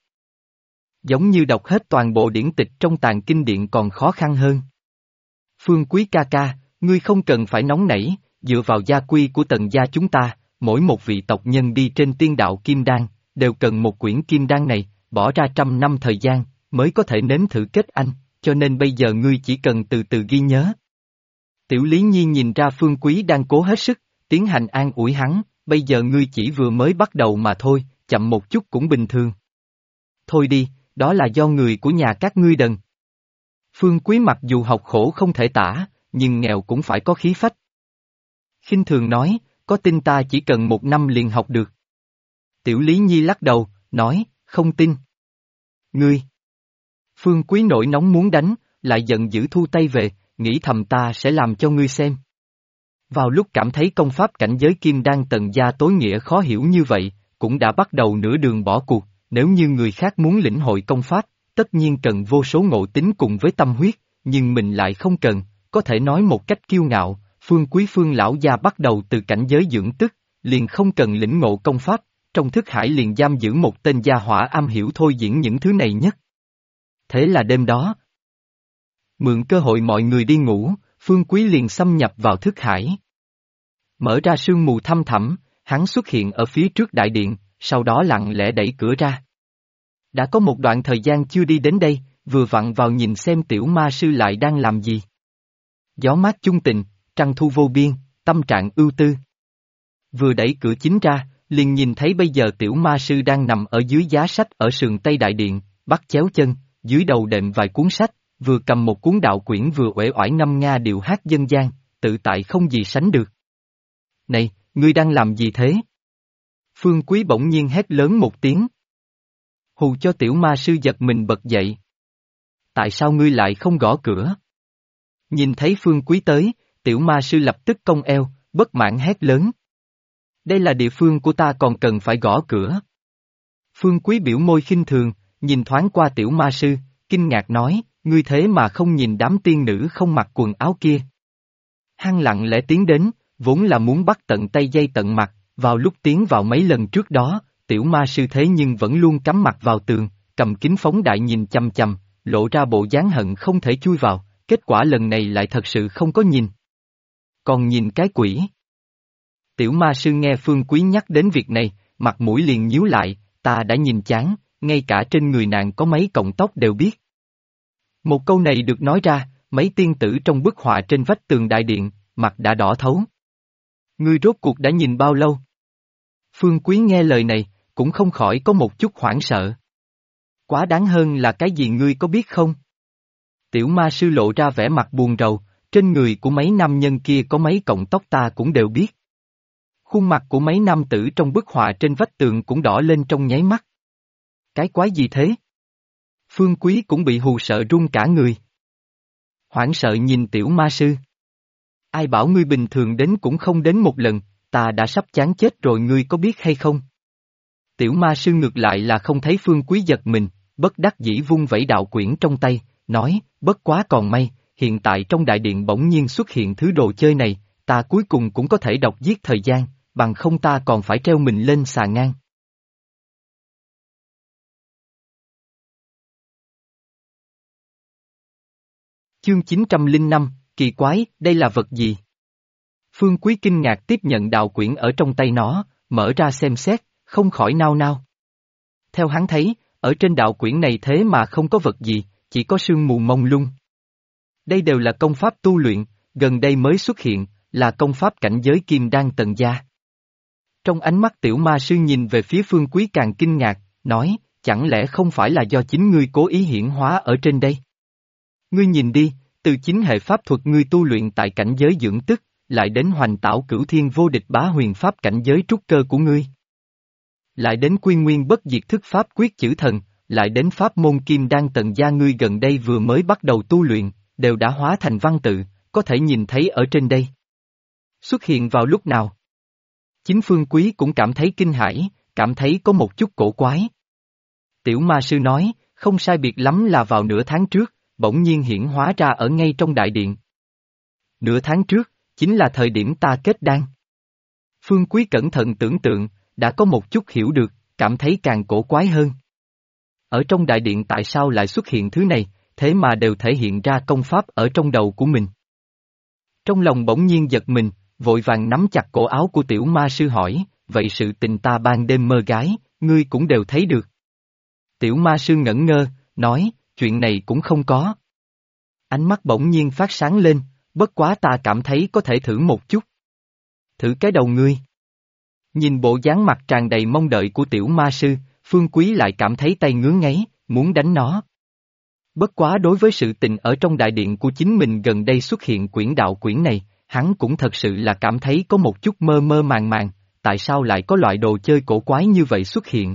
Giống như đọc hết toàn bộ điển tịch trong tàng kinh điện còn khó khăn hơn. Phương Quý ca ca, ngươi không cần phải nóng nảy, dựa vào gia quy của Tần gia chúng ta, mỗi một vị tộc nhân đi trên tiên đạo kim đan, đều cần một quyển kim đan này, bỏ ra 100 năm thời gian, mới có thể nếm thử kết anh, cho nên bây giờ ngươi chỉ cần từ từ ghi nhớ. Tiểu Lý Nhi nhìn ra Phương Quý đang cố hết sức, tiến hành an ủi hắn, bây giờ ngươi chỉ vừa mới bắt đầu mà thôi, chậm một chút cũng bình thường. Thôi đi, đó là do người của nhà các ngươi đần. Phương Quý mặc dù học khổ không thể tả, nhưng nghèo cũng phải có khí phách. Khinh thường nói, có tin ta chỉ cần 1 năm liền học được. Tiểu Lý Nhi lắc đầu, nói, không tin. Ngươi! Phương Quý nổi nóng muốn đánh, lại giận dữ thu tay về, nghĩ thầm ta sẽ làm cho ngươi xem. Vào lúc cảm thấy công pháp cảnh giới kim đan Tần gia tối nghĩa khó hiểu như vậy, cũng đã bắt đầu nửa đường bỏ cuộc, nếu như người khác muốn lĩnh hội công pháp, tất nhiên cần vô số ngộ tính cùng với tâm huyết, nhưng mình lại không cần, có thể nói một cách kiêu ngạo, Phương Quý Phương lão gia bắt đầu từ cảnh giới dưỡng tức, liền không cần lĩnh ngộ công pháp, trong thức hải liền giam giữ một tên gia hỏa am hiểu thôi diễn những thứ này nhất. Thế là đêm đó, mượn cơ hội mọi người đi ngủ, Phương Quý liền xâm nhập vào thức hải. Mở ra sương mù thăm thẳm, hắn xuất hiện ở phía trước đại điện, sau đó lặng lẽ đẩy cửa ra. Đã có một đoạn thời gian chưa đi đến đây, vừa vặn vào nhìn xem tiểu ma sư lại đang làm gì. Gió mát chung tình, trăng thu vô biên, tâm trạng ưu tư. Vừa đẩy cửa chính ra, liền nhìn thấy bây giờ tiểu ma sư đang nằm ở dưới giá sách ở sườn Tây Đại Điện, bắt chéo chân, dưới đầu đệm vài cuốn sách, vừa cầm một cuốn đạo quyển vừa uể oải ngâm nga điệu hát dân gian, tự tại không gì sánh được. Này, ngươi đang làm gì thế? Phương Quý bỗng nhiên hét lớn một tiếng. Hù cho tiểu ma sư giật mình bật dậy. Tại sao ngươi lại không gõ cửa? Nhìn thấy Phương Quý tới, tiểu ma sư lập tức cong eo, bất mãn hét lớn. Đây là địa phương của ta còn cần phải gõ cửa. Phương Quý biểu môi khinh thường, nhìn thoáng qua tiểu ma sư, kinh ngạc nói, ngươi thế mà không nhìn đám tiên nữ không mặc quần áo kia. Hắn lặng lẽ tiến đến, vốn là muốn bắt tận tay dây tận mặt, vào lúc tiến vào mấy lần trước đó, tiểu ma sư thế nhưng vẫn luôn cắm mặt vào tường, cầm kính phóng đại nhìn chằm chằm, lộ ra bộ dáng hận không thể chui vào, kết quả lần này lại thật sự không có nhìn. Còn nhìn cái quỷ. Tiểu ma sư nghe Phương Quý nhắc đến việc này, mặt mũi liền nhíu lại, ta đã nhìn chán, ngay cả trên người nàng có mấy cọng tóc đều biết. Một câu này được nói ra, mấy tiên tử trong bức họa trên vách tường đại điện, mặt đã đỏ thấu. Ngươi rốt cuộc đã nhìn bao lâu? Phương Quý nghe lời này, cũng không khỏi có một chút hoảng sợ. Quá đáng hơn là cái gì ngươi có biết không? Tiểu ma sư lộ ra vẻ mặt buồn rầu, trên người của mấy nam nhân kia có mấy cọng tóc ta cũng đều biết. Khuôn mặt của mấy nam tử trong bức họa trên vách tường cũng đỏ lên trong nháy mắt. Cái quái gì thế? Phương Quý cũng bị hù sợ run cả người. Hoảng sợ nhìn tiểu ma sư. Ai bảo ngươi bình thường đến cũng không đến một lần, ta đã sắp chán chết rồi ngươi có biết hay không? Tiểu ma sư ngược lại là không thấy Phương Quý giật mình, bất đắc dĩ vung vẩy đạo quyển trong tay, nói, bất quá còn may, hiện tại trong đại điện bỗng nhiên xuất hiện thứ đồ chơi này, ta cuối cùng cũng có thể đọc giết thời gian, bằng không ta còn phải treo mình lên xà ngang. Chương 905, kỳ quái, đây là vật gì? Phương Quý kinh ngạc tiếp nhận đạo quyển ở trong tay nó, mở ra xem xét, không khỏi nao nao. Theo hắn thấy, ở trên đạo quyển này thế mà không có vật gì, chỉ có sương mù mông lung. Đây đều là công pháp tu luyện, gần đây mới xuất hiện, là công pháp cảnh giới kim đan Tần gia. Trong ánh mắt tiểu ma sư nhìn về phía Phương Quý càng kinh ngạc, nói, chẳng lẽ không phải là do chính ngươi cố ý hiển hóa ở trên đây? Ngươi nhìn đi, từ chính hệ pháp thuật ngươi tu luyện tại cảnh giới dưỡng tức, lại đến hoành tảo cửu thiên vô địch bá huyền pháp cảnh giới trúc cơ của ngươi. Lại đến quy nguyên bất diệt thức pháp quyết chữ thần, lại đến pháp môn kim đan tầng gia ngươi gần đây vừa mới bắt đầu tu luyện, đều đã hóa thành văn tự, có thể nhìn thấy ở trên đây. Xuất hiện vào lúc nào? Chính Phương Quý cũng cảm thấy kinh hãi, cảm thấy có một chút cổ quái. Tiểu ma sư nói, không sai biệt lắm là vào nửa tháng trước, bỗng nhiên hiển hóa ra ở ngay trong đại điện. Nửa tháng trước, chính là thời điểm ta kết đan. Phương Quý cẩn thận tưởng tượng, đã có một chút hiểu được, cảm thấy càng cổ quái hơn. Ở trong đại điện tại sao lại xuất hiện thứ này, thế mà đều thể hiện ra công pháp ở trong đầu của mình. Trong lòng bỗng nhiên giật mình, vội vàng nắm chặt cổ áo của tiểu ma sư hỏi, vậy sự tình ta ban đêm mơ gái, ngươi cũng đều thấy được. Tiểu ma sư ngẩn ngơ, nói, chuyện này cũng không có. Ánh mắt bỗng nhiên phát sáng lên, bất quá ta cảm thấy có thể thử một chút. Thử cái đầu ngươi. Nhìn bộ dáng mặt tràn đầy mong đợi của tiểu ma sư, Phương Quý lại cảm thấy tay ngứa ngáy, muốn đánh nó. Bất quá đối với sự tình ở trong đại điện của chính mình gần đây xuất hiện quyển đạo quyển này, hắn cũng thật sự là cảm thấy có một chút mơ mơ màng màng, tại sao lại có loại đồ chơi cổ quái như vậy xuất hiện.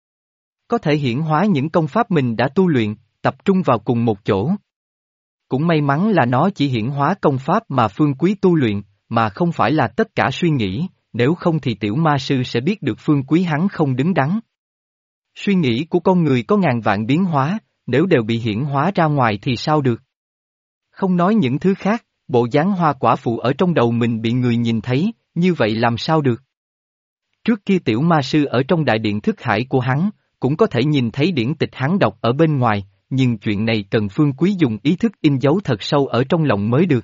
Có thể hiển hóa những công pháp mình đã tu luyện, tập trung vào cùng một chỗ. Cũng may mắn là nó chỉ hiển hóa công pháp mà Phương Quý tu luyện, mà không phải là tất cả suy nghĩ, nếu không thì tiểu ma sư sẽ biết được Phương Quý hắn không đứng đắn. Suy nghĩ của con người có ngàn vạn biến hóa, nếu đều bị hiển hóa ra ngoài thì sao được? Không nói những thứ khác, bộ dáng hoa quả phụ ở trong đầu mình bị người nhìn thấy, như vậy làm sao được? Trước kia tiểu ma sư ở trong đại điện thức hải của hắn, cũng có thể nhìn thấy điển tịch hắn đọc ở bên ngoài, nhưng chuyện này cần Phương Quý dùng ý thức in dấu thật sâu ở trong lòng mới được.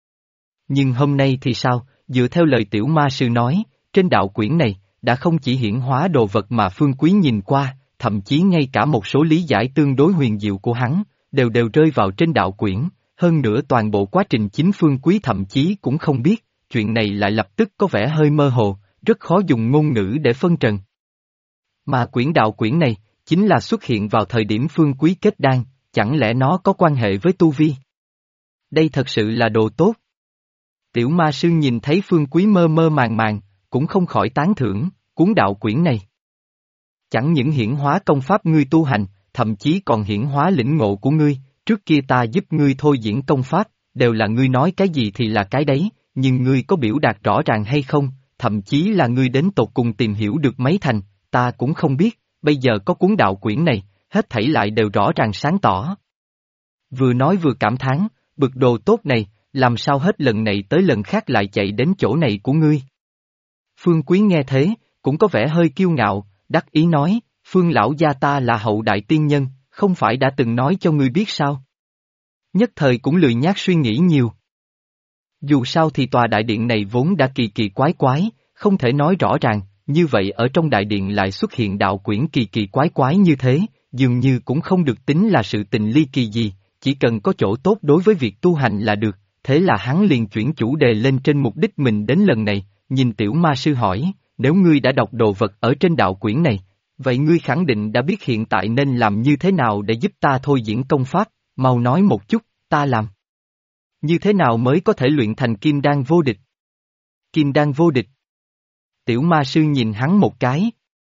Nhưng hôm nay thì sao, dựa theo lời tiểu ma sư nói, trên đạo quyển này, đã không chỉ hiển hóa đồ vật mà Phương Quý nhìn qua, thậm chí ngay cả một số lý giải tương đối huyền diệu của hắn, đều rơi vào trên đạo quyển, hơn nữa toàn bộ quá trình chính Phương Quý thậm chí cũng không biết, chuyện này lại lập tức có vẻ hơi mơ hồ, rất khó dùng ngôn ngữ để phân trần. Mà quyển đạo quyển này, chính là xuất hiện vào thời điểm Phương Quý kết đan, chẳng lẽ nó có quan hệ với tu vi? Đây thật sự là đồ tốt. Tiểu ma sư nhìn thấy Phương Quý mơ mơ màng màng, cũng không khỏi tán thưởng, cuốn đạo quyển này. Chẳng những hiển hóa công pháp ngươi tu hành, thậm chí còn hiển hóa lĩnh ngộ của ngươi, trước kia ta giúp ngươi thôi diễn công pháp, đều là ngươi nói cái gì thì là cái đấy, nhưng ngươi có biểu đạt rõ ràng hay không, thậm chí là ngươi đến tột cùng tìm hiểu được mấy thành, ta cũng không biết, bây giờ có cuốn đạo quyển này, hết thảy lại đều rõ ràng sáng tỏ. Vừa nói vừa cảm thán, bực đồ tốt này, làm sao hết lần này tới lần khác lại chạy đến chỗ này của ngươi. Phương Quý nghe thế, cũng có vẻ hơi kiêu ngạo, đắc ý nói, Phương lão gia ta là hậu đại tiên nhân, không phải đã từng nói cho ngươi biết sao? Nhất thời cũng lười nhác suy nghĩ nhiều. Dù sao thì tòa đại điện này vốn đã kỳ kỳ quái quái, không thể nói rõ ràng, như vậy ở trong đại điện lại xuất hiện đạo quyển kỳ kỳ quái quái như thế, dường như cũng không được tính là sự tình ly kỳ gì, chỉ cần có chỗ tốt đối với việc tu hành là được, thế là hắn liền chuyển chủ đề lên trên mục đích mình đến lần này, nhìn tiểu ma sư hỏi, nếu ngươi đã đọc đồ vật ở trên đạo quyển này, vậy ngươi khẳng định đã biết hiện tại nên làm như thế nào để giúp ta thôi diễn công pháp, mau nói một chút, ta làm. Như thế nào mới có thể luyện thành kim đan vô địch? Kim đan vô địch. Tiểu ma sư nhìn hắn một cái.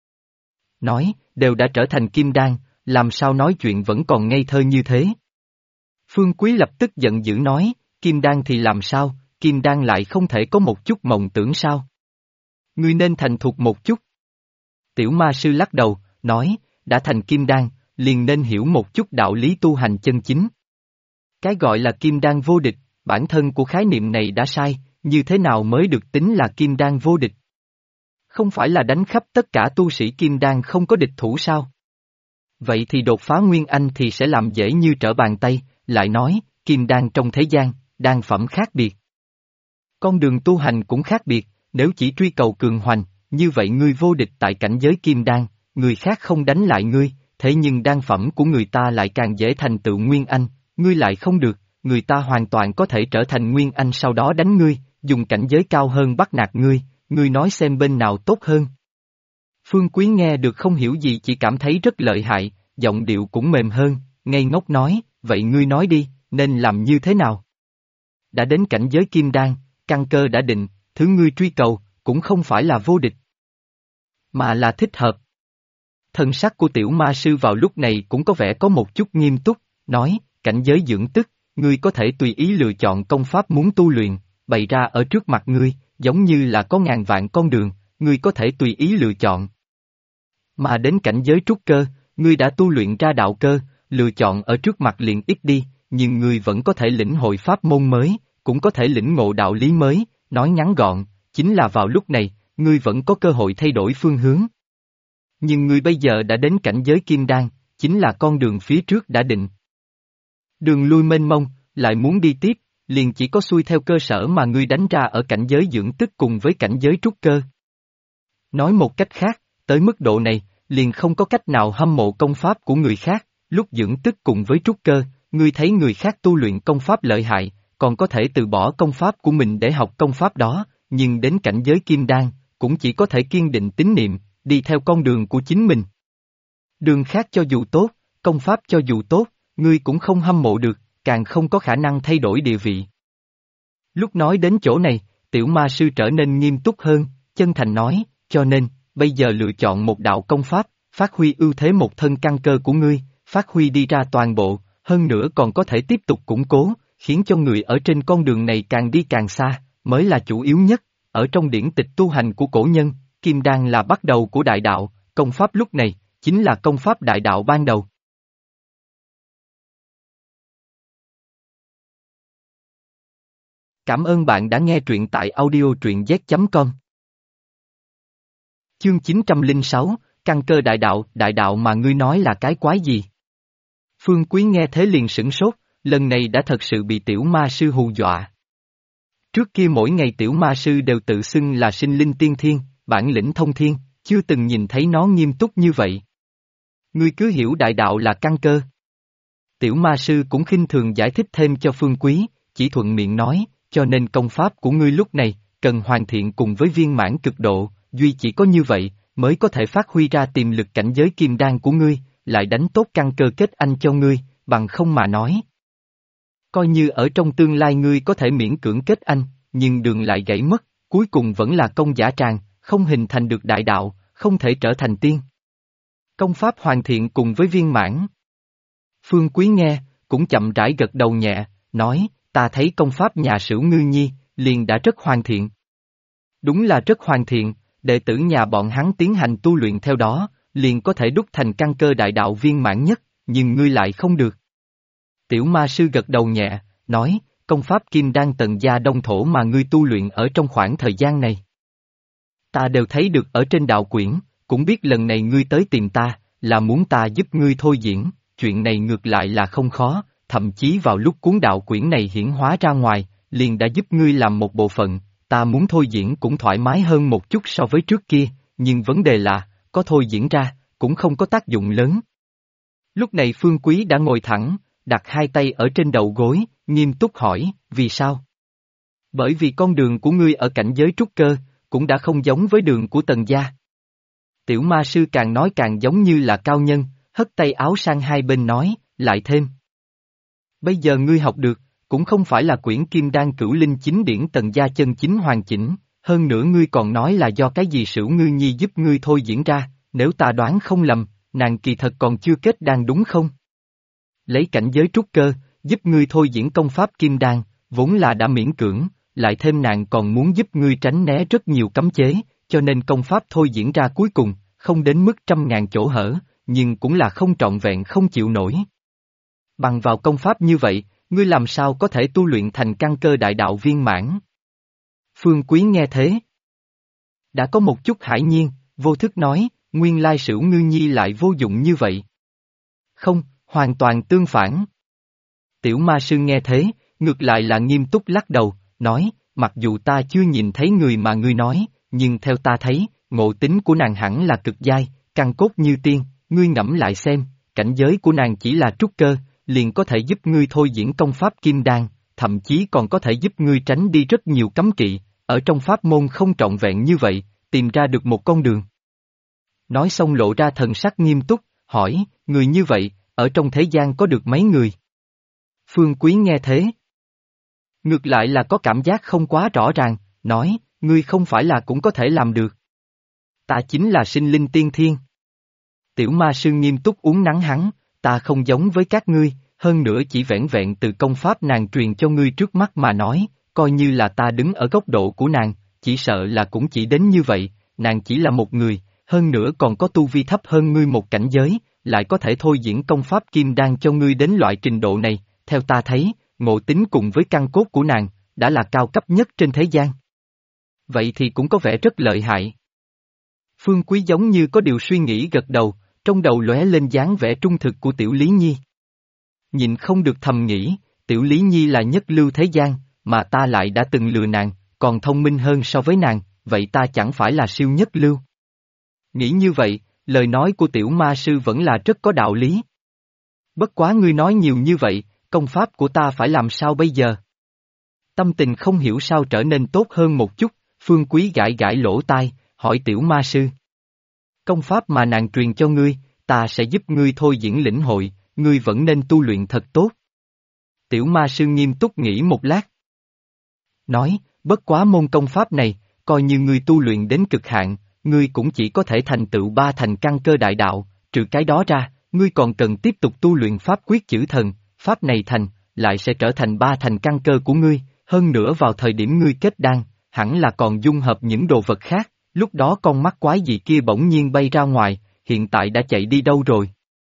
Nói, đều đã trở thành kim đan, làm sao nói chuyện vẫn còn ngây thơ như thế? Phương Quý lập tức giận dữ nói, kim đan thì làm sao, kim đan lại không thể có một chút mộng tưởng sao? Ngươi nên thành thục một chút. Tiểu ma sư lắc đầu, nói, đã thành kim đan, liền nên hiểu một chút đạo lý tu hành chân chính. Cái gọi là kim đan vô địch, bản thân của khái niệm này đã sai, như thế nào mới được tính là kim đan vô địch? Không phải là đánh khắp tất cả tu sĩ kim đan không có địch thủ sao? Vậy thì đột phá nguyên anh thì sẽ làm dễ như trở bàn tay, lại nói, kim đan trong thế gian, đan phẩm khác biệt. Con đường tu hành cũng khác biệt, nếu chỉ truy cầu cường hoành, như vậy ngươi vô địch tại cảnh giới kim đan, người khác không đánh lại ngươi, thế nhưng đan phẩm của người ta lại càng dễ thành tựu nguyên anh, ngươi lại không được, người ta hoàn toàn có thể trở thành nguyên anh sau đó đánh ngươi, dùng cảnh giới cao hơn bắt nạt ngươi, ngươi nói xem bên nào tốt hơn. Phương Quý nghe được không hiểu gì chỉ cảm thấy rất lợi hại, giọng điệu cũng mềm hơn, ngây ngốc nói, vậy ngươi nói đi, nên làm như thế nào? Đã đến cảnh giới kim đan, căn cơ đã định, thứ ngươi truy cầu, cũng không phải là vô địch, mà là thích hợp. Thần sắc của tiểu ma sư vào lúc này cũng có vẻ có một chút nghiêm túc, nói, cảnh giới dưỡng tức, ngươi có thể tùy ý lựa chọn công pháp muốn tu luyện, bày ra ở trước mặt ngươi, giống như là có ngàn vạn con đường, ngươi có thể tùy ý lựa chọn. Mà đến cảnh giới trúc cơ, ngươi đã tu luyện ra đạo cơ, lựa chọn ở trước mặt liền ít đi, nhưng ngươi vẫn có thể lĩnh hội pháp môn mới, cũng có thể lĩnh ngộ đạo lý mới, nói ngắn gọn, chính là vào lúc này, ngươi vẫn có cơ hội thay đổi phương hướng. Nhưng ngươi bây giờ đã đến cảnh giới kim đan, chính là con đường phía trước đã định. Đường lui mênh mông, lại muốn đi tiếp, liền chỉ có xuôi theo cơ sở mà ngươi đánh ra ở cảnh giới dưỡng tức cùng với cảnh giới trúc cơ. Nói một cách khác, tới mức độ này, liền không có cách nào hâm mộ công pháp của người khác, lúc dưỡng tức cùng với trúc cơ, ngươi thấy người khác tu luyện công pháp lợi hại, còn có thể từ bỏ công pháp của mình để học công pháp đó, nhưng đến cảnh giới kim đan, cũng chỉ có thể kiên định tín niệm, đi theo con đường của chính mình. Đường khác cho dù tốt, công pháp cho dù tốt, ngươi cũng không hâm mộ được, càng không có khả năng thay đổi địa vị. Lúc nói đến chỗ này, tiểu ma sư trở nên nghiêm túc hơn, chân thành nói, cho nên, bây giờ lựa chọn một đạo công pháp, phát huy ưu thế một thân căn cơ của ngươi, phát huy đi ra toàn bộ, hơn nữa còn có thể tiếp tục củng cố, khiến cho người ở trên con đường này càng đi càng xa, mới là chủ yếu nhất. Ở trong điển tịch tu hành của cổ nhân, kim đan là bắt đầu của đại đạo, công pháp lúc này, chính là công pháp đại đạo ban đầu. Cảm ơn bạn đã nghe truyện tại audio truyện z.com. Chương 906, căn cơ đại đạo mà ngươi nói là cái quái gì? Phương Quý nghe thế liền sửng sốt, lần này đã thật sự bị tiểu ma sư hù dọa. Trước kia mỗi ngày tiểu ma sư đều tự xưng là sinh linh tiên thiên, bản lĩnh thông thiên, chưa từng nhìn thấy nó nghiêm túc như vậy. Ngươi cứ hiểu đại đạo là căn cơ. Tiểu ma sư cũng khinh thường giải thích thêm cho Phương Quý, chỉ thuận miệng nói, cho nên công pháp của ngươi lúc này, cần hoàn thiện cùng với viên mãn cực độ, duy chỉ có như vậy, mới có thể phát huy ra tiềm lực cảnh giới kim đan của ngươi, lại đánh tốt căn cơ kết anh cho ngươi, bằng không mà nói. Coi như ở trong tương lai ngươi có thể miễn cưỡng kết anh, nhưng đường lại gãy mất, cuối cùng vẫn là công giả tràng, không hình thành được đại đạo, không thể trở thành tiên. Công pháp hoàn thiện cùng với viên mãn. Phương Quý nghe, cũng chậm rãi gật đầu nhẹ, nói, ta thấy công pháp nhà Sửu Ngư Nhi, liền đã rất hoàn thiện. Đúng là rất hoàn thiện, đệ tử nhà bọn hắn tiến hành tu luyện theo đó, liền có thể đúc thành căn cơ đại đạo viên mãn nhất, nhưng ngươi lại không được. Tiểu ma sư gật đầu nhẹ, nói, công pháp kim đan tầng gia đông thổ mà ngươi tu luyện ở trong khoảng thời gian này. Ta đều thấy được ở trên đạo quyển, cũng biết lần này ngươi tới tìm ta, là muốn ta giúp ngươi thôi diễn, chuyện này ngược lại là không khó, thậm chí vào lúc cuốn đạo quyển này hiển hóa ra ngoài, liền đã giúp ngươi làm một bộ phận, ta muốn thôi diễn cũng thoải mái hơn một chút so với trước kia, nhưng vấn đề là, có thôi diễn ra, cũng không có tác dụng lớn. Lúc này Phương Quý đã ngồi thẳng, đặt hai tay ở trên đầu gối, nghiêm túc hỏi, vì sao? Bởi vì con đường của ngươi ở cảnh giới trúc cơ, cũng đã không giống với đường của Tần gia. Tiểu ma sư càng nói càng giống như là cao nhân, hất tay áo sang hai bên nói, lại thêm. Bây giờ ngươi học được, cũng không phải là quyển kim đan cửu linh chính điển Tần gia chân chính hoàn chỉnh, hơn nữa ngươi còn nói là do cái gì Sửu Ngư Nhi giúp ngươi thôi diễn ra, nếu ta đoán không lầm, nàng kỳ thật còn chưa kết đan đúng không? Lấy cảnh giới trúc cơ, giúp ngươi thôi diễn công pháp kim đan, vốn là đã miễn cưỡng, lại thêm nàng còn muốn giúp ngươi tránh né rất nhiều cấm chế, cho nên công pháp thôi diễn ra cuối cùng, không đến mức 100.000 chỗ hở, nhưng cũng là không trọn vẹn không chịu nổi. Bằng vào công pháp như vậy, ngươi làm sao có thể tu luyện thành căn cơ đại đạo viên mãn? Phương Quý nghe thế. Đã có một chút hãi nhiên, vô thức nói, nguyên lai Sửu Ngư Nhi lại vô dụng như vậy. Không, hoàn toàn tương phản. Tiểu ma sư nghe thế, ngược lại là nghiêm túc lắc đầu, nói, mặc dù ta chưa nhìn thấy người mà ngươi nói, nhưng theo ta thấy, ngộ tính của nàng hẳn là cực giai, căn cốt như tiên, ngươi ngẫm lại xem, cảnh giới của nàng chỉ là trúc cơ, liền có thể giúp ngươi thôi diễn công pháp kim đan, thậm chí còn có thể giúp ngươi tránh đi rất nhiều cấm kỵ, ở trong pháp môn không trọn vẹn như vậy, tìm ra được một con đường. Nói xong lộ ra thần sắc nghiêm túc, hỏi, người như vậy, ở trong thế gian có được mấy người? Phương Quý nghe thế. Ngược lại là có cảm giác không quá rõ ràng, nói, ngươi không phải là cũng có thể làm được. Ta chính là sinh linh tiên thiên. Tiểu ma sư nghiêm túc uốn nắn hắn, ta không giống với các ngươi, hơn nữa chỉ vẻn vẹn từ công pháp nàng truyền cho ngươi trước mắt mà nói, coi như là ta đứng ở góc độ của nàng, chỉ sợ là cũng chỉ đến như vậy, nàng chỉ là một người, hơn nữa còn có tu vi thấp hơn ngươi một cảnh giới, lại có thể thôi diễn công pháp kim đan cho ngươi đến loại trình độ này, theo ta thấy, ngộ tính cùng với căn cốt của nàng, đã là cao cấp nhất trên thế gian. Vậy thì cũng có vẻ rất lợi hại. Phương Quý giống như có điều suy nghĩ gật đầu, trong đầu lóe lên dáng vẻ trung thực của Tiểu Lý Nhi. Nhìn không được thầm nghĩ, Tiểu Lý Nhi là nhất lưu thế gian, mà ta lại đã từng lừa nàng, còn thông minh hơn so với nàng, vậy ta chẳng phải là siêu nhất lưu. Nghĩ như vậy, lời nói của Tiểu Ma Sư vẫn là rất có đạo lý. Bất quá ngươi nói nhiều như vậy, công pháp của ta phải làm sao bây giờ? Tâm tình không hiểu sao trở nên tốt hơn một chút, Phương Quý gãi gãi lỗ tai, hỏi Tiểu Ma Sư. Công pháp mà nàng truyền cho ngươi, ta sẽ giúp ngươi thôi diễn lĩnh hội, ngươi vẫn nên tu luyện thật tốt. Tiểu Ma Sư nghiêm túc nghĩ một lát. Nói, bất quá môn công pháp này, coi như ngươi tu luyện đến cực hạn, ngươi cũng chỉ có thể thành tựu ba thành căn cơ đại đạo, trừ cái đó ra, ngươi còn cần tiếp tục tu luyện pháp quyết chữ thần, pháp này thành, lại sẽ trở thành ba thành căn cơ của ngươi, hơn nữa vào thời điểm ngươi kết đan, hẳn là còn dung hợp những đồ vật khác, lúc đó con mắt quái gì kia bỗng nhiên bay ra ngoài, hiện tại đã chạy đi đâu rồi?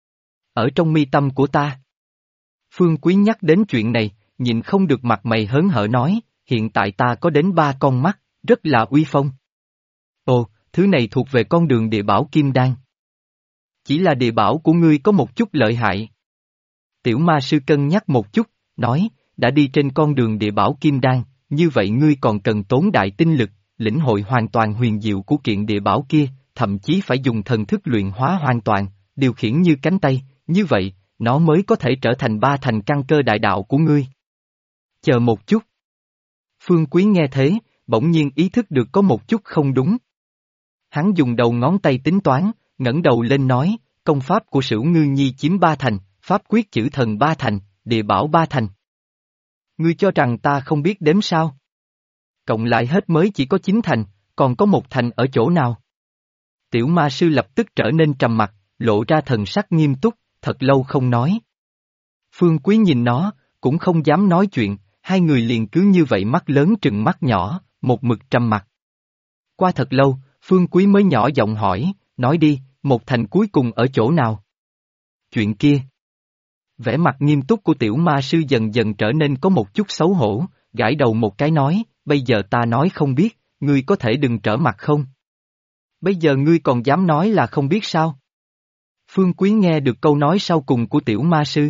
Ở trong mi tâm của ta. Phương Quý nhắc đến chuyện này, nhìn không được mặt mày hớn hở nói, hiện tại ta có đến 3 con mắt, rất là uy phong. Ồ, thứ này thuộc về con đường địa bảo kim đan. Chỉ là địa bảo của ngươi có một chút lợi hại. Tiểu ma sư cân nhắc một chút, nói, đã đi trên con đường địa bảo kim đan, như vậy ngươi còn cần tốn đại tinh lực, lĩnh hội hoàn toàn huyền diệu của kiện địa bảo kia, thậm chí phải dùng thần thức luyện hóa hoàn toàn, điều khiển như cánh tay, như vậy, nó mới có thể trở thành ba thành căn cơ đại đạo của ngươi. Chờ một chút. Phương Quý nghe thế, bỗng nhiên ý thức được có một chút không đúng. Hắn dùng đầu ngón tay tính toán, ngẩng đầu lên nói, công pháp của Sửu Ngư Nhi chiếm 3 thành, pháp quyết chữ thần 3 thành, địa bảo 3 thành. Ngươi cho rằng ta không biết đếm sao? Cộng lại hết mới chỉ có 9 thành, còn có 1 thành ở chỗ nào? Tiểu ma sư lập tức trở nên trầm mặc, lộ ra thần sắc nghiêm túc, thật lâu không nói. Phương Quý nhìn nó, cũng không dám nói chuyện, hai người liền cứ như vậy mắt lớn trừng mắt nhỏ, một mực trầm mặc. Qua thật lâu, Phương Quý mới nhỏ giọng hỏi, nói đi, 1 thành cuối cùng ở chỗ nào? Chuyện kia. Vẻ mặt nghiêm túc của tiểu ma sư dần dần trở nên có một chút xấu hổ, gãi đầu một cái nói, bây giờ ta nói không biết, ngươi có thể đừng trở mặt không? Bây giờ ngươi còn dám nói là không biết sao? Phương Quý nghe được câu nói sau cùng của tiểu ma sư.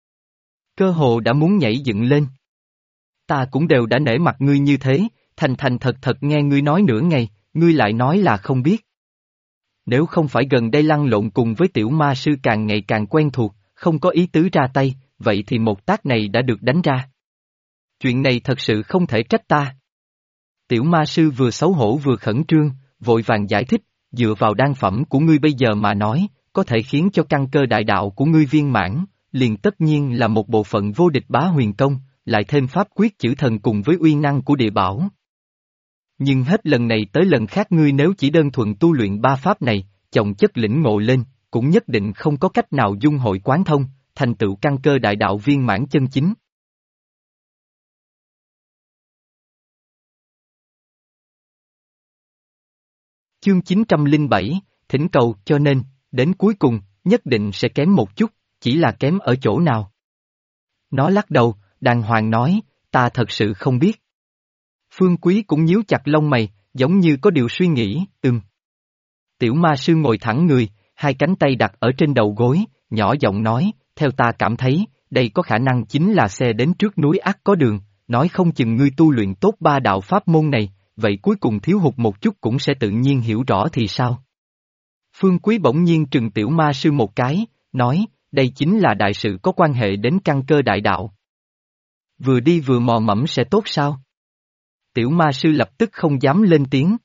Cơ hồ đã muốn nhảy dựng lên. Ta cũng đều đã nể mặt ngươi như thế, thành thành thật thật nghe ngươi nói nửa ngày, ngươi lại nói là không biết. Nếu không phải gần đây lăn lộn cùng với tiểu ma sư càng ngày càng quen thuộc, không có ý tứ ra tay, vậy thì một tác này đã được đánh ra. Chuyện này thật sự không thể trách ta. Tiểu ma sư vừa xấu hổ vừa khẩn trương, vội vàng giải thích, dựa vào đan phẩm của ngươi bây giờ mà nói, có thể khiến cho căn cơ đại đạo của ngươi viên mãn, liền tất nhiên là một bộ phận vô địch bá huyền công, lại thêm pháp quyết chữ thần cùng với uy năng của địa bảo. Nhưng hết lần này tới lần khác ngươi nếu chỉ đơn thuần tu luyện 3 pháp này, chồng chất lĩnh ngộ lên, cũng nhất định không có cách nào dung hội quán thông, thành tựu căn cơ đại đạo viên mãn chân chính. Chương 907, thỉnh cầu cho nên, đến cuối cùng, nhất định sẽ kém một chút, chỉ là kém ở chỗ nào. Nó lắc đầu, đàng hoàng nói, ta thật sự không biết. Phương Quý cũng nhíu chặt lông mày, giống như có điều suy nghĩ, Tiểu ma sư ngồi thẳng người, hai cánh tay đặt ở trên đầu gối, nhỏ giọng nói, theo ta cảm thấy, đây có khả năng chính là xe đến trước núi ắt có đường, nói không chừng ngươi tu luyện tốt 3 đạo pháp môn này, vậy cuối cùng thiếu hụt một chút cũng sẽ tự nhiên hiểu rõ thì sao? Phương Quý bỗng nhiên trừng tiểu ma sư một cái, nói, đây chính là đại sự có quan hệ đến căn cơ đại đạo. Vừa đi vừa mò mẫm sẽ tốt sao? Tiểu ma sư lập tức không dám lên tiếng.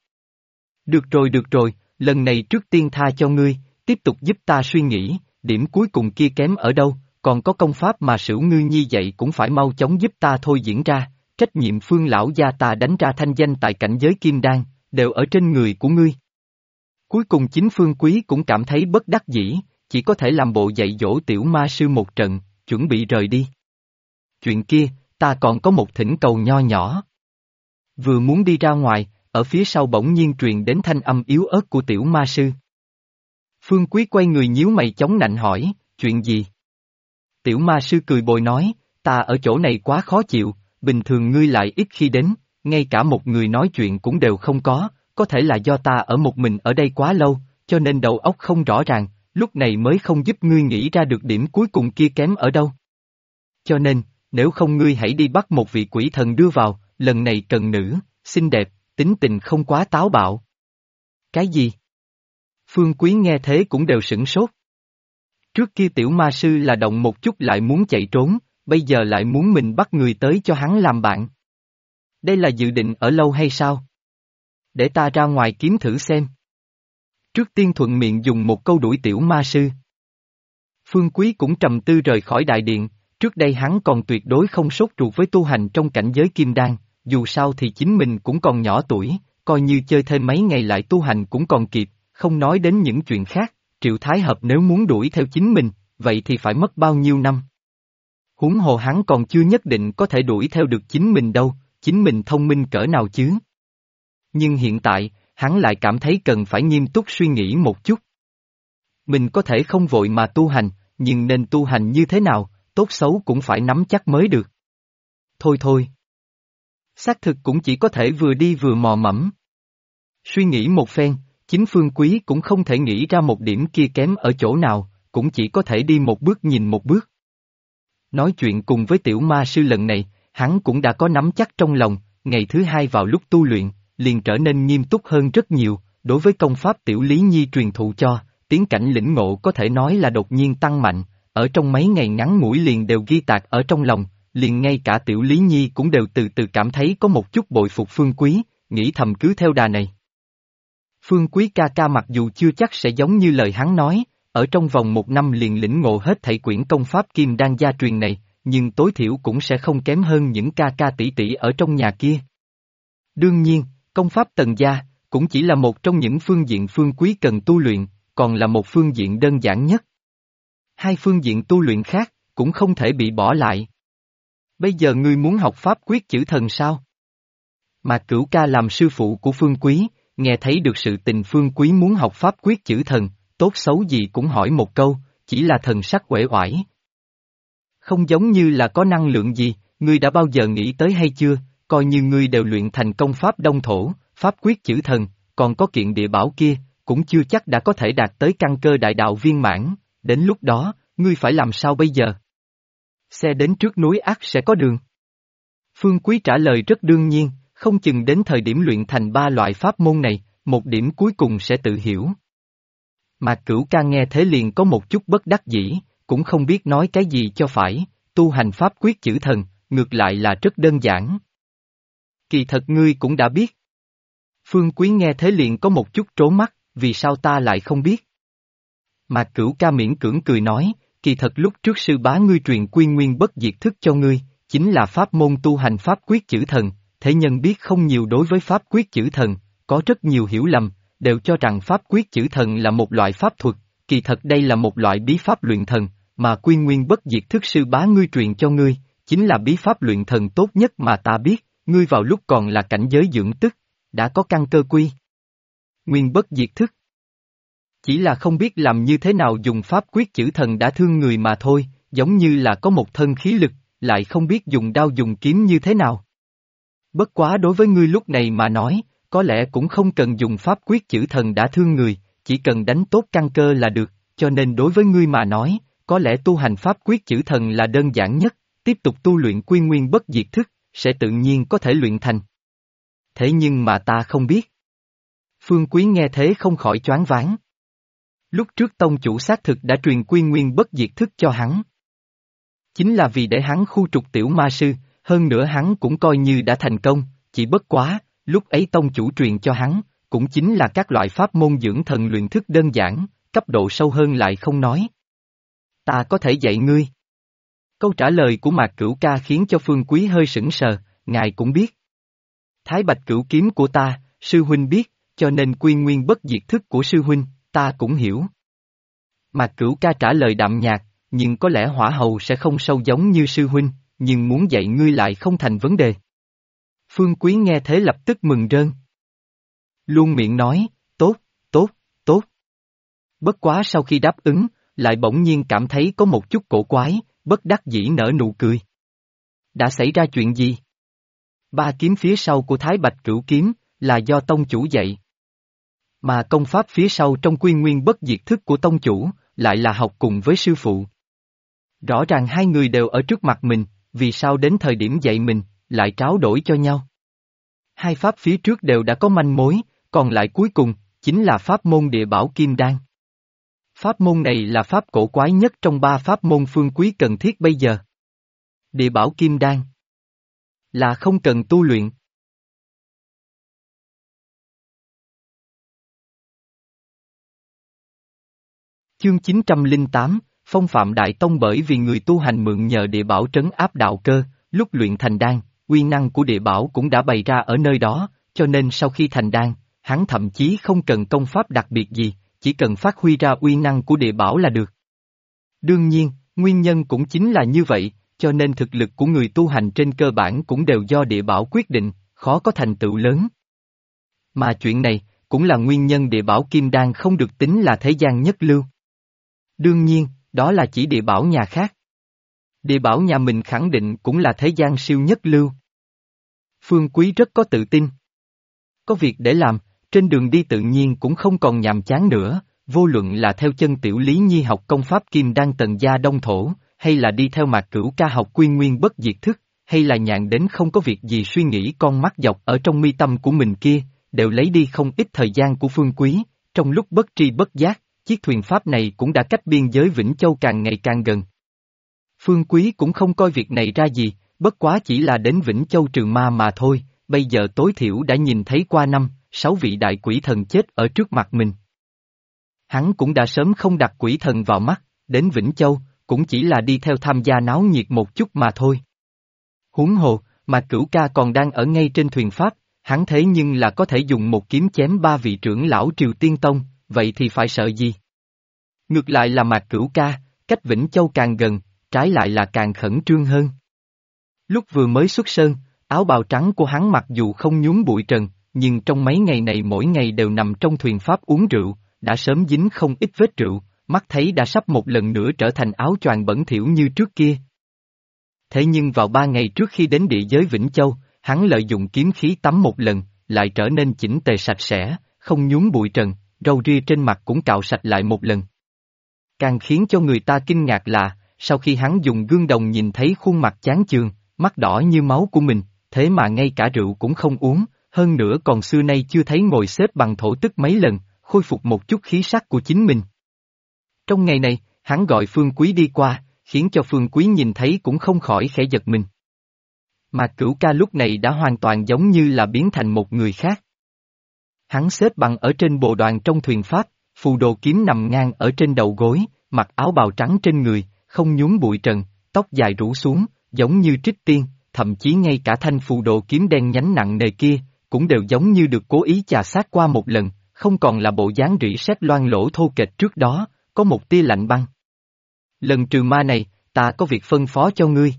Được rồi, lần này trước tiên tha cho ngươi, tiếp tục giúp ta suy nghĩ, điểm cuối cùng kia kém ở đâu, còn có công pháp mà Sửu Ngư Nhi dạy cũng phải mau chóng giúp ta thôi diễn ra, trách nhiệm Phương lão gia ta đánh ra thanh danh tại cảnh giới kim đan, đều ở trên người của ngươi. Cuối cùng chính Phương Quý cũng cảm thấy bất đắc dĩ, chỉ có thể làm bộ dạy dỗ tiểu ma sư một trận, chuẩn bị rời đi. Chuyện kia, ta còn có một thỉnh cầu nho nhỏ. Vừa muốn đi ra ngoài, ở phía sau bỗng nhiên truyền đến thanh âm yếu ớt của tiểu ma sư. Phương Quý quay người nhíu mày chống nạnh hỏi, chuyện gì? Tiểu ma sư cười bồi nói, ta ở chỗ này quá khó chịu, bình thường ngươi lại ít khi đến, ngay cả một người nói chuyện cũng đều không có thể là do ta ở một mình ở đây quá lâu, cho nên đầu óc không rõ ràng, lúc này mới không giúp ngươi nghĩ ra được điểm cuối cùng kia kém ở đâu. Cho nên, nếu không ngươi hãy đi bắt một vị quỷ thần đưa vào, lần này cần nữ, xinh đẹp, tính tình không quá táo bạo. Cái gì? Phương Quý nghe thế cũng đều sửng sốt. Trước kia tiểu ma sư là động một chút lại muốn chạy trốn, bây giờ lại muốn mình bắt người tới cho hắn làm bạn. Đây là dự định ở lâu hay sao? Để ta ra ngoài kiếm thử xem. Trước tiên thuận miệng dùng một câu đuổi tiểu ma sư. Phương Quý cũng trầm tư rời khỏi đại điện, trước đây hắn còn tuyệt đối không sốt ruột với tu hành trong cảnh giới kim đan, dù sao thì chính mình cũng còn nhỏ tuổi, coi như chơi thêm mấy ngày lại tu hành cũng còn kịp, không nói đến những chuyện khác, Triệu Thái Hợp nếu muốn đuổi theo chính mình, vậy thì phải mất bao nhiêu năm. Huống hồ hắn còn chưa nhất định có thể đuổi theo được chính mình đâu, chính mình thông minh cỡ nào chứ. Nhưng hiện tại, hắn lại cảm thấy cần phải nghiêm túc suy nghĩ một chút. Mình có thể không vội mà tu hành, nhưng nên tu hành như thế nào, tốt xấu cũng phải nắm chắc mới được. Thôi. Xác thực cũng chỉ có thể vừa đi vừa mò mẫm. Suy nghĩ một phen, chính Phương Quý cũng không thể nghĩ ra một điểm kia kém ở chỗ nào, cũng chỉ có thể đi một bước nhìn một bước. Nói chuyện cùng với tiểu ma sư lần này, hắn cũng đã có nắm chắc trong lòng, ngày thứ hai vào lúc tu luyện, liền trở nên nghiêm túc hơn rất nhiều, đối với công pháp tiểu Lý Nhi truyền thụ cho, tiến cảnh lĩnh ngộ có thể nói là đột nhiên tăng mạnh, ở trong mấy ngày ngắn ngủi liền đều ghi tạc ở trong lòng, liền ngay cả tiểu Lý Nhi cũng đều từ từ cảm thấy có một chút bội phục Phương Quý, nghĩ thầm cứ theo đà này. Phương Quý ca ca mặc dù chưa chắc sẽ giống như lời hắn nói, ở trong vòng một năm liền lĩnh ngộ hết thảy quyển công pháp kim đan gia truyền này, nhưng tối thiểu cũng sẽ không kém hơn những ca ca tỷ tỷ ở trong nhà kia. Đương nhiên, công pháp tầng gia, cũng chỉ là một trong những phương diện Phương Quý cần tu luyện, còn là một phương diện đơn giản nhất. Hai phương diện tu luyện khác, cũng không thể bị bỏ lại. Bây giờ ngươi muốn học pháp quyết chữ thần sao? Mà Cửu ca làm sư phụ của Phương Quý, nghe thấy được sự tình Phương Quý muốn học pháp quyết chữ thần, tốt xấu gì cũng hỏi một câu, chỉ là thần sắc uể oải. Không giống như là có năng lượng gì, ngươi đã bao giờ nghĩ tới hay chưa, coi như ngươi đều luyện thành công pháp đông thổ, pháp quyết chữ thần, còn có kiện địa bảo kia, cũng chưa chắc đã có thể đạt tới căn cơ đại đạo viên mãn, đến lúc đó, ngươi phải làm sao bây giờ? Xe đến trước núi ắt sẽ có đường. Phương Quý trả lời rất đương nhiên, không chừng đến thời điểm luyện thành ba loại pháp môn này, một điểm cuối cùng sẽ tự hiểu. Mà Cửu ca nghe thế liền có một chút bất đắc dĩ, cũng không biết nói cái gì cho phải, tu hành pháp quyết chữ thần, ngược lại là rất đơn giản. Kỳ thật ngươi cũng đã biết. Phương Quý nghe thế liền có một chút trố mắt, vì sao ta lại không biết? Mà Cửu ca miễn cưỡng cười nói, kỳ thật lúc trước sư bá ngươi truyền quy nguyên bất diệt thức cho ngươi, chính là pháp môn tu hành pháp quyết chữ thần, thế nhân biết không nhiều đối với pháp quyết chữ thần, có rất nhiều hiểu lầm, đều cho rằng pháp quyết chữ thần là một loại pháp thuật, kỳ thật đây là một loại bí pháp luyện thần, mà quy nguyên bất diệt thức sư bá ngươi truyền cho ngươi, chính là bí pháp luyện thần tốt nhất mà ta biết, ngươi vào lúc còn là cảnh giới dưỡng tức, đã có căn cơ quy nguyên bất diệt thức. Chỉ là không biết làm như thế nào dùng pháp quyết chữ thần đã thương người mà thôi, giống như là có một thân khí lực, lại không biết dùng đao dùng kiếm như thế nào. Bất quá đối với ngươi lúc này mà nói, có lẽ cũng không cần dùng pháp quyết chữ thần đã thương người, chỉ cần đánh tốt căn cơ là được, cho nên đối với ngươi mà nói, có lẽ tu hành pháp quyết chữ thần là đơn giản nhất, tiếp tục tu luyện quy nguyên bất diệt thức, sẽ tự nhiên có thể luyện thành. Thế nhưng mà ta không biết. Phương Quý nghe thế không khỏi choáng váng. Lúc trước tông chủ xác thực đã truyền quy nguyên bất diệt thức cho hắn. Chính là vì để hắn khu trục tiểu ma sư, hơn nữa hắn cũng coi như đã thành công, chỉ bất quá, lúc ấy tông chủ truyền cho hắn, cũng chính là các loại pháp môn dưỡng thần luyện thức đơn giản, cấp độ sâu hơn lại không nói. Ta có thể dạy ngươi. Câu trả lời của Mạc Cửu Ca khiến cho Phương Quý hơi sững sờ, ngài cũng biết. Thái Bạch Cửu kiếm của ta, sư huynh biết, cho nên quy nguyên bất diệt thức của sư huynh, ta cũng hiểu. Mạc Cửu Ca trả lời đạm nhạt, nhưng có lẽ hỏa hầu sẽ không sâu giống như sư huynh, nhưng muốn dạy ngươi lại không thành vấn đề. Phương Quý nghe thế lập tức mừng rơn. Luôn miệng nói, tốt, tốt, tốt. Bất quá sau khi đáp ứng, lại bỗng nhiên cảm thấy có một chút cổ quái, bất đắc dĩ nở nụ cười. Đã xảy ra chuyện gì? Ba kiếm phía sau của Thái Bạch Cửu kiếm, là do tông chủ dạy. Mà công pháp phía sau trong quy nguyên bất diệt thức của tông chủ, lại là học cùng với sư phụ. Rõ ràng hai người đều ở trước mặt mình, vì sao đến thời điểm dạy mình, lại tráo đổi cho nhau? Hai pháp phía trước đều đã có manh mối, còn lại cuối cùng, chính là pháp môn địa bảo kim đan. Pháp môn này là pháp cổ quái nhất trong ba pháp môn Phương Quý cần thiết bây giờ. Địa bảo kim đan là không cần tu luyện. Chương 908, Phong phạm Đại Tông. Bởi vì người tu hành mượn nhờ địa bảo trấn áp đạo cơ, lúc luyện thành đan, uy năng của địa bảo cũng đã bày ra ở nơi đó, cho nên sau khi thành đan, hắn thậm chí không cần công pháp đặc biệt gì, chỉ cần phát huy ra uy năng của địa bảo là được. Đương nhiên, nguyên nhân cũng chính là như vậy, cho nên thực lực của người tu hành trên cơ bản cũng đều do địa bảo quyết định, khó có thành tựu lớn. Mà chuyện này, cũng là nguyên nhân địa bảo kim đan không được tính là thế gian nhất lưu. Đương nhiên, đó là chỉ địa bảo nhà khác. Địa bảo nhà mình khẳng định cũng là thế gian siêu nhất lưu. Phương Quý rất có tự tin. Có việc để làm, trên đường đi tự nhiên cũng không còn nhàm chán nữa, vô luận là theo chân Tiểu Lý Nhi học công pháp kim đan tầng gia đông thổ, hay là đi theo Mạc Cửu Ca học quy nguyên bất diệt thức, hay là nhàn đến không có việc gì suy nghĩ con mắt dọc ở trong mi tâm của mình kia, đều lấy đi không ít thời gian của Phương Quý, trong lúc bất tri bất giác, chiếc thuyền pháp này cũng đã cách biên giới Vĩnh Châu càng ngày càng gần. Phương Quý cũng không coi việc này ra gì, bất quá chỉ là đến Vĩnh Châu trừ ma mà thôi, bây giờ tối thiểu đã nhìn thấy qua 5-6 vị đại quỷ thần chết ở trước mặt mình. Hắn cũng đã sớm không đặt quỷ thần vào mắt, đến Vĩnh Châu, cũng chỉ là đi theo tham gia náo nhiệt một chút mà thôi. Huống hồ, mà Cửu Ca còn đang ở ngay trên thuyền pháp, hắn thế nhưng là có thể dùng một kiếm chém 3 vị trưởng lão Triều Tiên Tông, vậy thì phải sợ gì? Ngược lại là Mạc Cửu Ca, cách Vĩnh Châu càng gần, trái lại là càng khẩn trương hơn. Lúc vừa mới xuất sơn, áo bào trắng của hắn mặc dù không nhúm bụi trần, nhưng trong mấy ngày này mỗi ngày đều nằm trong thuyền pháp uống rượu, đã sớm dính không ít vết rượu, mắt thấy đã sắp một lần nữa trở thành áo choàng bẩn thỉu như trước kia. Thế nhưng vào 3 ngày trước khi đến địa giới Vĩnh Châu, hắn lợi dụng kiếm khí tắm một lần, lại trở nên chỉnh tề sạch sẽ, không nhúm bụi trần, râu ria trên mặt cũng cạo sạch lại một lần. Càng khiến cho người ta kinh ngạc là, sau khi hắn dùng gương đồng nhìn thấy khuôn mặt chán chường, mắt đỏ như máu của mình, thế mà ngay cả rượu cũng không uống, hơn nữa còn xưa nay chưa thấy ngồi xếp bằng thổ tức mấy lần, khôi phục một chút khí sắc của chính mình. Trong ngày này, hắn gọi Phương Quý đi qua, khiến cho Phương Quý nhìn thấy cũng không khỏi khẽ giật mình. Mà Cửu Ca lúc này đã hoàn toàn giống như là biến thành một người khác. Hắn xếp bằng ở trên bồ đoàn trong thuyền pháp, phù đồ kiếm nằm ngang ở trên đầu gối, mặc áo bào trắng trên người, không nhúm bụi trần, tóc dài rủ xuống, giống như trích tiên, thậm chí ngay cả thanh phù đồ kiếm đen nhánh nặng nề kia, cũng đều giống như được cố ý chà sát qua một lần, không còn là bộ dáng rỉ sét loang lỗ thô kệch trước đó, có một tia lạnh băng. Lần trừ ma này, ta có việc phân phó cho ngươi.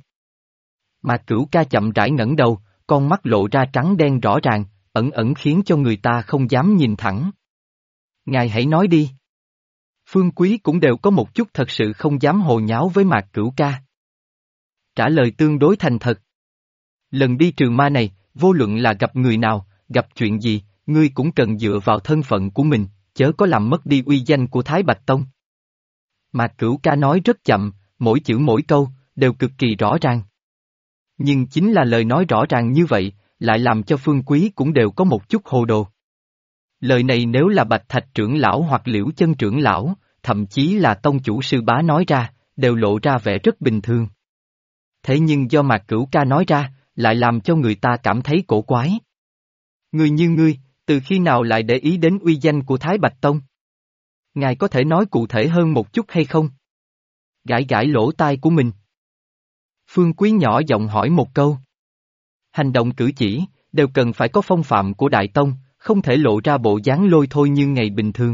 Mà Cửu Ca chậm rãi ngẩng đầu, con mắt lộ ra trắng đen rõ ràng, ẩn ẩn khiến cho người ta không dám nhìn thẳng. Ngài hãy nói đi. Phương Quý cũng đều có một chút thật sự không dám hồ nháo với Mạc Cửu Ca. Trả lời tương đối thành thật. Lần đi trừ ma này, vô luận là gặp người nào, gặp chuyện gì, ngươi cũng cần dựa vào thân phận của mình, chớ có làm mất đi uy danh của Thái Bạch Tông. Mạc Cửu Ca nói rất chậm, mỗi chữ mỗi câu, đều cực kỳ rõ ràng. Nhưng chính là lời nói rõ ràng như vậy, lại làm cho Phương Quý cũng đều có một chút hồ đồ. Lời này nếu là Bạch Thạch trưởng lão hoặc Liễu Chân trưởng lão, thậm chí là tông chủ sư bá nói ra, đều lộ ra vẻ rất bình thường. Thế nhưng do Mạc Cửu Ca nói ra, lại làm cho người ta cảm thấy cổ quái. Người như ngươi, từ khi nào lại để ý đến uy danh của Thái Bạch Tông? Ngài có thể nói cụ thể hơn một chút hay không? Gãi gãi lỗ tai của mình. Phương Quý nhỏ giọng hỏi một câu. Hành động cử chỉ, đều cần phải có phong phạm của Đại Tông, không thể lộ ra bộ dáng lôi thôi như ngày bình thường.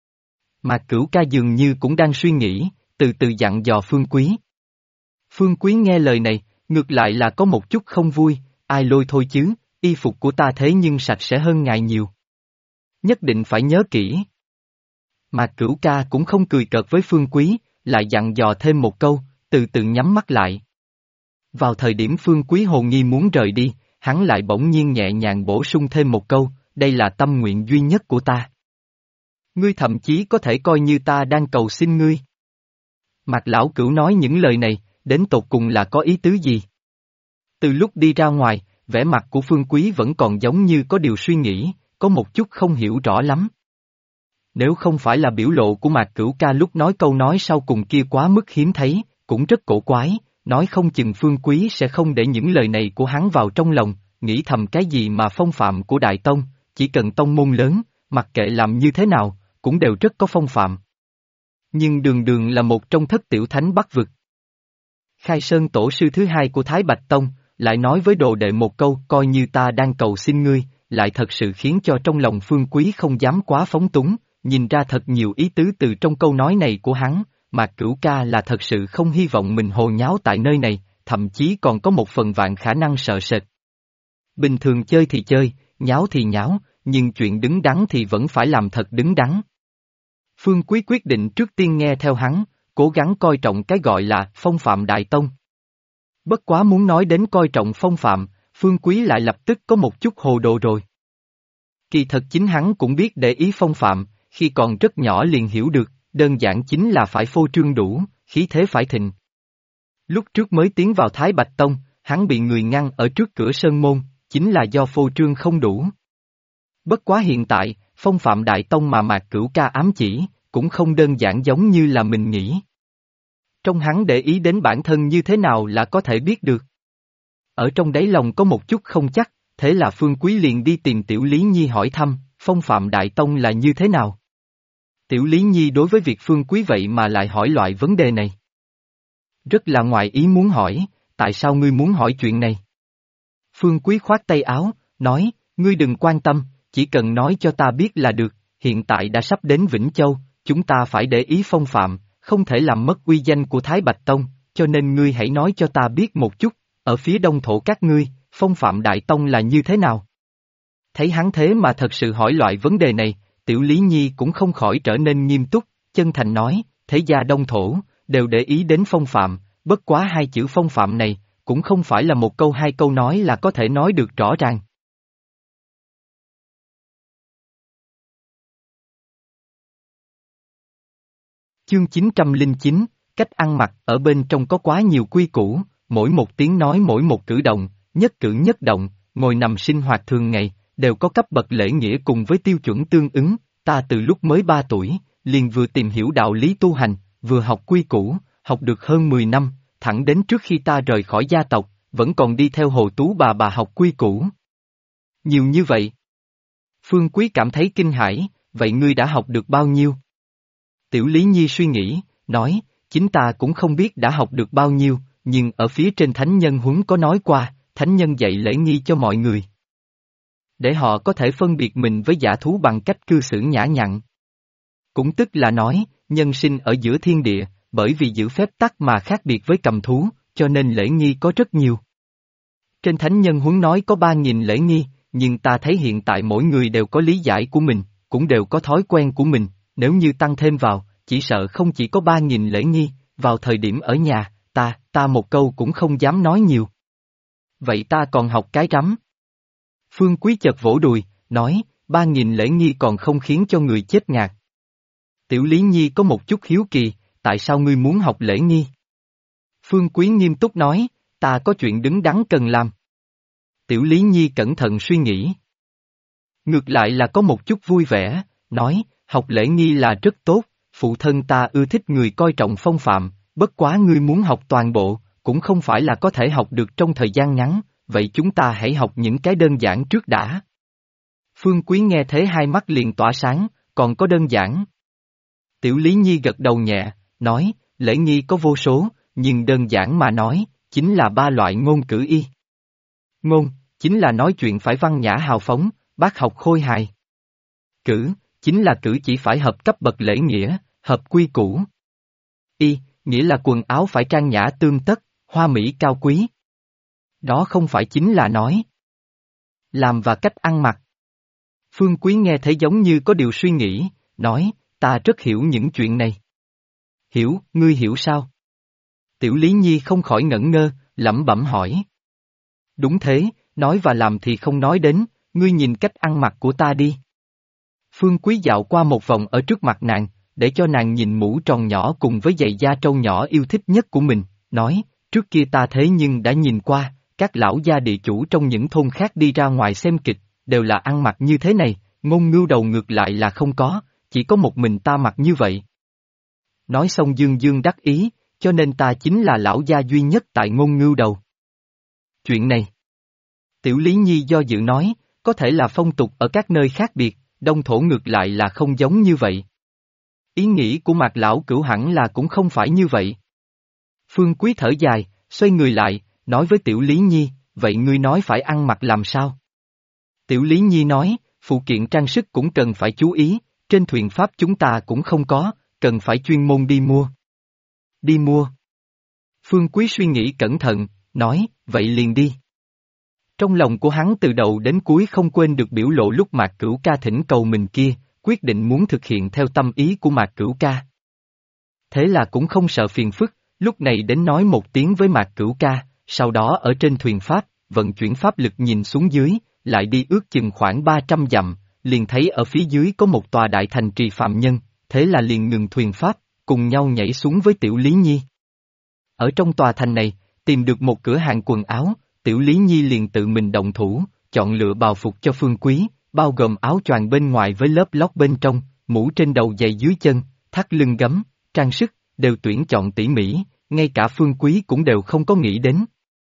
Mạc Cửu Ca dường như cũng đang suy nghĩ, từ từ dặn dò Phương Quý. Phương Quý nghe lời này, ngược lại là có một chút không vui, ai lôi thôi chứ, y phục của ta thế nhưng sạch sẽ hơn ngài nhiều. Nhất định phải nhớ kỹ. Mạc Cửu Ca cũng không cười cợt với Phương Quý, lại dặn dò thêm một câu, từ từ nhắm mắt lại. Vào thời điểm Phương Quý hồ nghi muốn rời đi, hắn lại bỗng nhiên nhẹ nhàng bổ sung thêm một câu, đây là tâm nguyện duy nhất của ta. Ngươi thậm chí có thể coi như ta đang cầu xin ngươi. Mạc Lão Cửu nói những lời này, đến tột cùng là có ý tứ gì? Từ lúc đi ra ngoài, vẻ mặt của Phương Quý vẫn còn giống như có điều suy nghĩ, có một chút không hiểu rõ lắm. Nếu không phải là biểu lộ của Mạc Cửu Ca lúc nói câu nói sau cùng kia quá mức hiếm thấy, cũng rất cổ quái, nói không chừng Phương Quý sẽ không để những lời này của hắn vào trong lòng, nghĩ thầm cái gì mà phong phạm của Đại Tông, chỉ cần tông môn lớn, mặc kệ làm như thế nào, cũng đều rất có phong phạm. Nhưng đường đường là một trong thất tiểu thánh Bắc vực. Khai Sơn tổ sư thứ hai của Thái Bạch Tông, lại nói với đồ đệ một câu coi như ta đang cầu xin ngươi, lại thật sự khiến cho trong lòng Phương Quý không dám quá phóng túng, nhìn ra thật nhiều ý tứ từ trong câu nói này của hắn, Mạc Cửu Ca là thật sự không hy vọng mình hồ nháo tại nơi này, thậm chí còn có một phần vạn khả năng sợ sệt. Bình thường chơi thì chơi, nháo thì nháo, nhưng chuyện đứng đắn thì vẫn phải làm thật đứng đắn. Phương Quý quyết định trước tiên nghe theo hắn, cố gắng coi trọng cái gọi là phong phạm Đại Tông. Bất quá muốn nói đến coi trọng phong phạm, Phương Quý lại lập tức có một chút hồ đồ rồi. Kỳ thật chính hắn cũng biết để ý phong phạm, khi còn rất nhỏ liền hiểu được, đơn giản chính là phải phô trương đủ, khí thế phải thịnh. Lúc trước mới tiến vào Thái Bạch Tông, hắn bị người ngăn ở trước cửa sơn môn, chính là do phô trương không đủ. Bất quá hiện tại, phong phạm Đại Tông mà Mạc Cửu Ca ám chỉ, cũng không đơn giản giống như là mình nghĩ. Trong hắn để ý đến bản thân như thế nào là có thể biết được. Ở trong đáy lòng có một chút không chắc, thế là Phương Quý liền đi tìm Tiểu Lý Nhi hỏi thăm, phong phạm Đại Tông là như thế nào? Tiểu Lý Nhi đối với việc Phương Quý vậy mà lại hỏi loại vấn đề này. Rất là ngoài ý muốn hỏi, tại sao ngươi muốn hỏi chuyện này? Phương Quý khoát tay áo, nói, ngươi đừng quan tâm, chỉ cần nói cho ta biết là được, hiện tại đã sắp đến Vĩnh Châu, chúng ta phải để ý phong phạm, không thể làm mất uy danh của Thái Bạch Tông, cho nên ngươi hãy nói cho ta biết một chút, ở phía đông thổ các ngươi, phong phạm Đại Tông là như thế nào? Thấy hắn thế mà thật sự hỏi loại vấn đề này, Tiểu Lý Nhi cũng không khỏi trở nên nghiêm túc, chân thành nói, thế gia đông thổ, đều để ý đến phong phạm, bất quá hai chữ phong phạm này, cũng không phải là một câu hai câu nói là có thể nói được rõ ràng. Chương 909, cách ăn mặc ở bên trong có quá nhiều quy củ, mỗi một tiếng nói mỗi một cử động, nhất cử nhất động, ngồi nằm sinh hoạt thường ngày, đều có cấp bậc lễ nghĩa cùng với tiêu chuẩn tương ứng, ta từ lúc mới 3 tuổi, liền vừa tìm hiểu đạo lý tu hành, vừa học quy củ, học được hơn 10 năm, thẳng đến trước khi ta rời khỏi gia tộc, vẫn còn đi theo Hồ Tú bà học quy củ. Nhiều như vậy. Phương Quý cảm thấy kinh hãi, vậy ngươi đã học được bao nhiêu? Tiểu Lý Nhi suy nghĩ, nói, chính ta cũng không biết đã học được bao nhiêu, nhưng ở phía trên Thánh Nhân Huấn có nói qua, Thánh Nhân dạy lễ nghi cho mọi người. Để họ có thể phân biệt mình với dã thú bằng cách cư xử nhã nhặn. Cũng tức là nói, nhân sinh ở giữa thiên địa, bởi vì giữ phép tắc mà khác biệt với cầm thú, cho nên lễ nghi có rất nhiều. Trên Thánh Nhân Huấn nói có 3.000 lễ nghi, nhưng ta thấy hiện tại mỗi người đều có lý giải của mình, cũng đều có thói quen của mình, nếu như tăng thêm vào, chỉ sợ không chỉ có 3.000 lễ nghi, vào thời điểm ở nhà, ta một câu cũng không dám nói nhiều. Vậy ta còn học cái rắm. Phương Quý chợt vỗ đùi, nói, 3.000 lễ nghi còn không khiến cho người chết ngạt. Tiểu Lý Nhi có một chút hiếu kỳ, tại sao ngươi muốn học lễ nghi? Phương Quý nghiêm túc nói, ta có chuyện đứng đắn cần làm. Tiểu Lý Nhi cẩn thận suy nghĩ. Ngược lại là có một chút vui vẻ, nói, học lễ nghi là rất tốt, phụ thân ta ưa thích người coi trọng phong phạm, bất quá ngươi muốn học toàn bộ, cũng không phải là có thể học được trong thời gian ngắn, vậy chúng ta hãy học những cái đơn giản trước đã. Phương Quý nghe thế hai mắt liền tỏa sáng, còn có đơn giản. Tiểu Lý Nhi gật đầu nhẹ, nói, lễ nghi có vô số, nhưng đơn giản mà nói, chính là ba loại ngôn cử y. Ngôn, chính là nói chuyện phải văn nhã hào phóng, bác học khôi hài. Cử, chính là cử chỉ phải hợp cấp bậc lễ nghĩa, hợp quy củ. Y, nghĩa là quần áo phải trang nhã tươm tất, hoa mỹ cao quý. Đó không phải chính là nói. Làm và cách ăn mặc. Phương Quý nghe thấy giống như có điều suy nghĩ, nói, ta rất hiểu những chuyện này. Hiểu, ngươi hiểu sao? Tiểu Lý Nhi không khỏi ngẩn ngơ, lẩm bẩm hỏi. Đúng thế, nói và làm thì không nói đến, ngươi nhìn cách ăn mặc của ta đi. Phương Quý dạo qua một vòng ở trước mặt nàng, để cho nàng nhìn mũ tròn nhỏ cùng với giày da trâu nhỏ yêu thích nhất của mình, nói, trước kia ta thế nhưng đã nhìn qua, các lão gia địa chủ trong những thôn khác đi ra ngoài xem kịch, đều là ăn mặc như thế này, Ngôn Ngưu Đầu ngược lại là không có, chỉ có một mình ta mặc như vậy. Nói xong dương dương đắc ý, cho nên ta chính là lão gia duy nhất tại Ngôn Ngưu Đầu. Chuyện này. Tiểu Lý Nhi do dự nói, có thể là phong tục ở các nơi khác biệt, Đông Thổ ngược lại là không giống như vậy. Ý nghĩ của Mạc Lão Cửu hẳn là cũng không phải như vậy. Phương Quý thở dài, xoay người lại, nói với Tiểu Lý Nhi, vậy ngươi nói phải ăn mặc làm sao? Tiểu Lý Nhi nói, phụ kiện trang sức cũng cần phải chú ý, trên thuyền Pháp chúng ta cũng không có, cần phải chuyên môn đi mua. Đi mua. Phương Quý suy nghĩ cẩn thận, nói, vậy liền đi. Trong lòng của hắn từ đầu đến cuối không quên được biểu lộ lúc Mạc Cửu Ca thỉnh cầu mình kia, quyết định muốn thực hiện theo tâm ý của Mạc Cửu Ca. Thế là cũng không sợ phiền phức, lúc này đến nói một tiếng với Mạc Cửu Ca, sau đó ở trên thuyền Pháp, vận chuyển pháp lực nhìn xuống dưới, lại đi ước chừng khoảng 300 dặm, liền thấy ở phía dưới có một tòa đại thành trì phạm nhân, thế là liền ngừng thuyền Pháp, cùng nhau nhảy xuống với Tiểu Lý Nhi. Ở trong tòa thành này, tìm được một cửa hàng quần áo, Tiểu Lý Nhi liền tự mình động thủ, chọn lựa bào phục cho Phương Quý, bao gồm áo choàng bên ngoài với lớp lót bên trong, mũ trên đầu giày dưới chân, thắt lưng gấm, trang sức, đều tuyển chọn tỉ mỉ, ngay cả Phương Quý cũng đều không có nghĩ đến.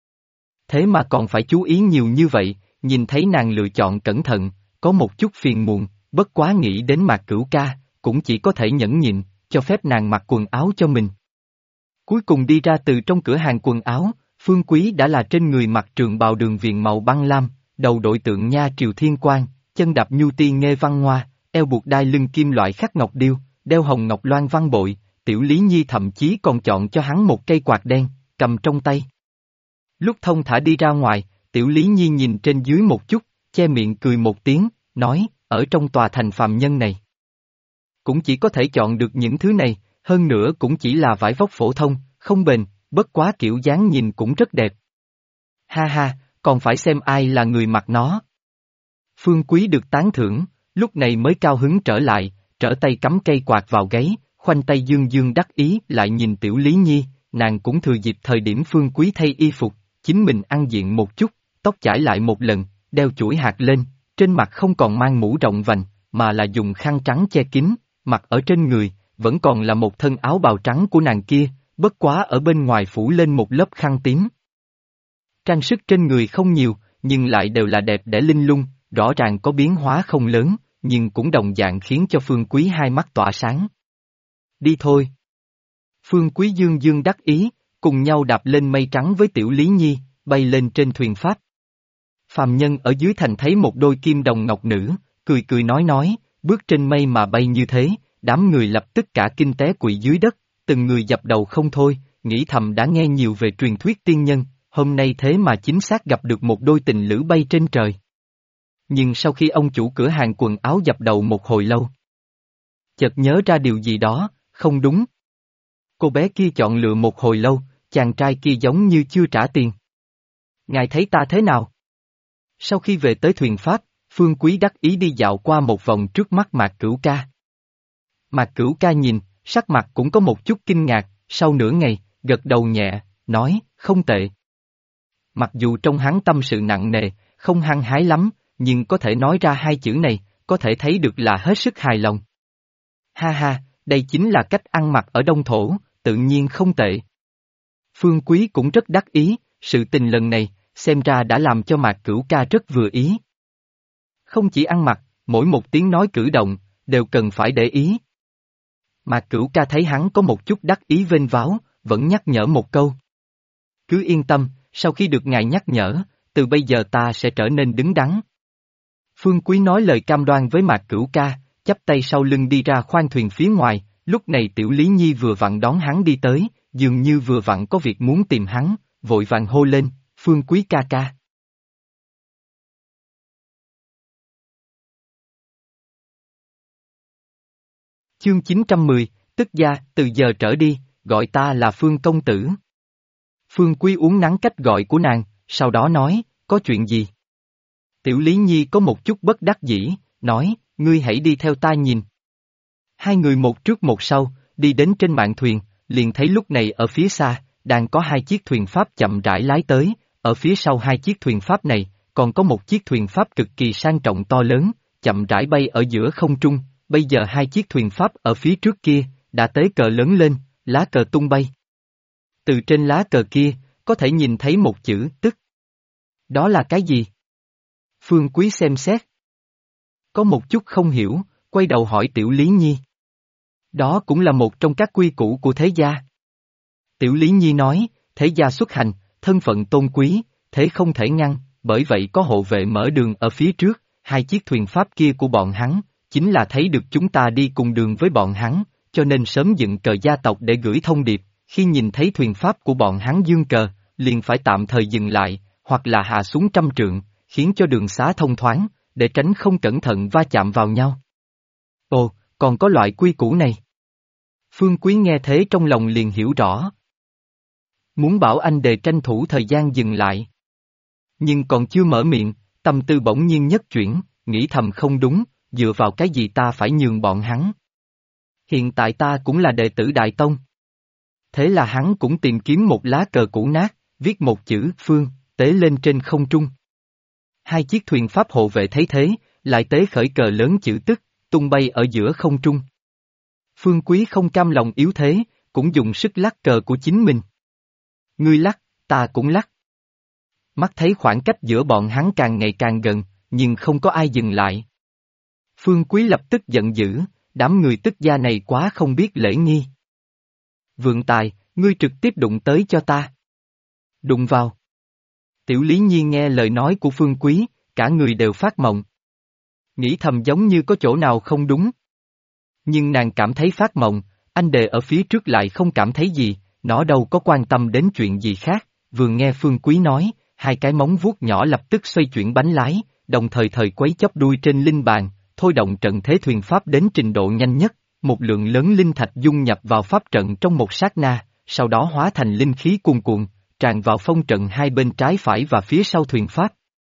Thế mà còn phải chú ý nhiều như vậy, nhìn thấy nàng lựa chọn cẩn thận, có một chút phiền muộn, bất quá nghĩ đến Mạc Cửu Ca, cũng chỉ có thể nhẫn nhịn, cho phép nàng mặc quần áo cho mình. Cuối cùng đi ra từ trong cửa hàng quần áo, Phương Quý đã là trên người mặc trường bào đường viền màu băng lam, đầu đội tượng nha triều thiên quang, chân đạp nhu ti nghê văn hoa, eo buộc đai lưng kim loại khắc ngọc điêu, đeo hồng ngọc loan văn bội, Tiểu Lý Nhi thậm chí còn chọn cho hắn một cây quạt đen, cầm trong tay. Lúc thông thả đi ra ngoài, Tiểu Lý Nhi nhìn trên dưới một chút, che miệng cười một tiếng, nói, ở trong tòa thành phàm nhân này. Cũng chỉ có thể chọn được những thứ này, hơn nữa cũng chỉ là vải vóc phổ thông, không bền, bất quá kiểu dáng nhìn cũng rất đẹp. Ha ha, còn phải xem ai là người mặc nó. Phương Quý được tán thưởng, lúc này mới cao hứng trở lại, trở tay cắm cây quạt vào gáy, khoanh tay dương dương đắc ý lại nhìn Tiểu Lý Nhi, nàng cũng thừa dịp thời điểm Phương Quý thay y phục, chính mình ăn diện một chút, tóc chải lại một lần, đeo chuỗi hạt lên, trên mặt không còn mang mũ rộng vành, mà là dùng khăn trắng che kín, mặc ở trên người, vẫn còn là một thân áo bào trắng của nàng kia, bất quá ở bên ngoài phủ lên một lớp khăn tím. Trang sức trên người không nhiều, nhưng lại đều là đẹp đẽ linh lung, rõ ràng có biến hóa không lớn, nhưng cũng đồng dạng khiến cho Phương Quý hai mắt tỏa sáng. Đi thôi. Phương Quý dương dương đắc ý, cùng nhau đạp lên mây trắng với Tiểu Lý Nhi, bay lên trên thuyền Pháp. Phàm nhân ở dưới thành thấy một đôi kim đồng ngọc nữ, cười cười nói, bước trên mây mà bay như thế, đám người lập tức cả kinh té quỵ dưới đất, từng người dập đầu không thôi, nghĩ thầm đã nghe nhiều về truyền thuyết tiên nhân, hôm nay thế mà chính xác gặp được một đôi tình lữ bay trên trời. Nhưng sau khi ông chủ cửa hàng quần áo dập đầu một hồi lâu, chợt nhớ ra điều gì đó, không đúng. Cô bé kia chọn lựa một hồi lâu, chàng trai kia giống như chưa trả tiền. Ngài thấy ta thế nào? Sau khi về tới thuyền Pháp, Phương Quý đắc ý đi dạo qua một vòng trước mắt Mạc Cửu Ca. Mạc Cửu Ca nhìn, sắc mặt cũng có một chút kinh ngạc, sau nửa ngày, gật đầu nhẹ, nói, không tệ. Mặc dù trong hắn tâm sự nặng nề, không hăng hái lắm, nhưng có thể nói ra hai chữ này, có thể thấy được là hết sức hài lòng. Ha ha, đây chính là cách ăn mặc ở Đông Thổ, tự nhiên không tệ. Phương Quý cũng rất đắc ý, sự tình lần này, xem ra đã làm cho Mạc Cửu Ca rất vừa ý. Không chỉ ăn mặc, mỗi một tiếng nói cử động, đều cần phải để ý. Mạc Cửu Ca thấy hắn có một chút đắc ý vênh váo, vẫn nhắc nhở một câu. Cứ yên tâm, sau khi được ngài nhắc nhở, từ bây giờ ta sẽ trở nên đứng đắn. Phương Quý nói lời cam đoan với Mạc Cửu Ca, chắp tay sau lưng đi ra khoang thuyền phía ngoài, lúc này Tiểu Lý Nhi vừa vặn đón hắn đi tới, dường như vừa vặn có việc muốn tìm hắn, vội vàng hô lên, Phương Quý ca ca. Chương 910, tức gia, từ giờ trở đi, gọi ta là Phương công tử. Phương Quý uống nắng cách gọi của nàng, sau đó nói, có chuyện gì? Tiểu Lý Nhi có một chút bất đắc dĩ, nói, ngươi hãy đi theo ta nhìn. Hai người một trước một sau, đi đến trên mạn thuyền, liền thấy lúc này ở phía xa, đang có hai chiếc thuyền pháp chậm rãi lái tới, ở phía sau hai chiếc thuyền pháp này, còn có một chiếc thuyền pháp cực kỳ sang trọng to lớn, chậm rãi bay ở giữa không trung, bây giờ hai chiếc thuyền pháp ở phía trước kia, đã tế cờ lớn lên, lá cờ tung bay. Từ trên lá cờ kia, có thể nhìn thấy một chữ tức. Đó là cái gì? Phương Quý xem xét. Có một chút không hiểu, quay đầu hỏi Tiểu Lý Nhi. Đó cũng là một trong các quy củ của thế gia. Tiểu Lý Nhi nói, thế gia xuất hành, thân phận tôn quý, thế không thể ngăn, bởi vậy có hộ vệ mở đường ở phía trước, hai chiếc thuyền pháp kia của bọn hắn, chính là thấy được chúng ta đi cùng đường với bọn hắn, cho nên sớm dựng cờ gia tộc để gửi thông điệp, khi nhìn thấy thuyền pháp của bọn hắn dương cờ, liền phải tạm thời dừng lại, hoặc là hạ xuống 100 trượng, khiến cho đường xá thông thoáng, để tránh không cẩn thận va chạm vào nhau. Ồ, còn có loại quy củ này. Phương Quý nghe thế trong lòng liền hiểu rõ. Muốn bảo anh Đề tranh thủ thời gian dừng lại. Nhưng còn chưa mở miệng, tâm tư bỗng nhiên nhất chuyển, nghĩ thầm không đúng, dựa vào cái gì ta phải nhường bọn hắn. Hiện tại ta cũng là đệ tử Đại Tông. Thế là hắn cũng tìm kiếm một lá cờ cũ nát, viết một chữ Phương, tế lên trên không trung. Hai chiếc thuyền pháp hộ vệ thấy thế, lại tế khởi cờ lớn chữ tức, tung bay ở giữa không trung. Phương Quý không cam lòng yếu thế, cũng dùng sức lắc cờ của chính mình. Ngươi lắc, ta cũng lắc. Mắt thấy khoảng cách giữa bọn hắn càng ngày càng gần, nhưng không có ai dừng lại. Phương Quý lập tức giận dữ, đám người tức gia này quá không biết lễ nghi. Vượng Tài, ngươi trực tiếp đụng tới cho ta. Đụng vào. Tiểu Lý Nhi nghe lời nói của Phương Quý, cả người đều phát mộng. Nghĩ thầm giống như có chỗ nào không đúng. Nhưng nàng cảm thấy phát mộng, anh Đề ở phía trước lại không cảm thấy gì, nó đâu có quan tâm đến chuyện gì khác, vừa nghe Phương Quý nói, hai cái móng vuốt nhỏ lập tức xoay chuyển bánh lái, đồng thời quấy chóp đuôi trên linh bàn, thôi động trận thế thuyền pháp đến trình độ nhanh nhất, một lượng lớn linh thạch dung nhập vào pháp trận trong một sát na, sau đó hóa thành linh khí cuồn cuộn, tràn vào phong trận hai bên trái phải và phía sau thuyền pháp.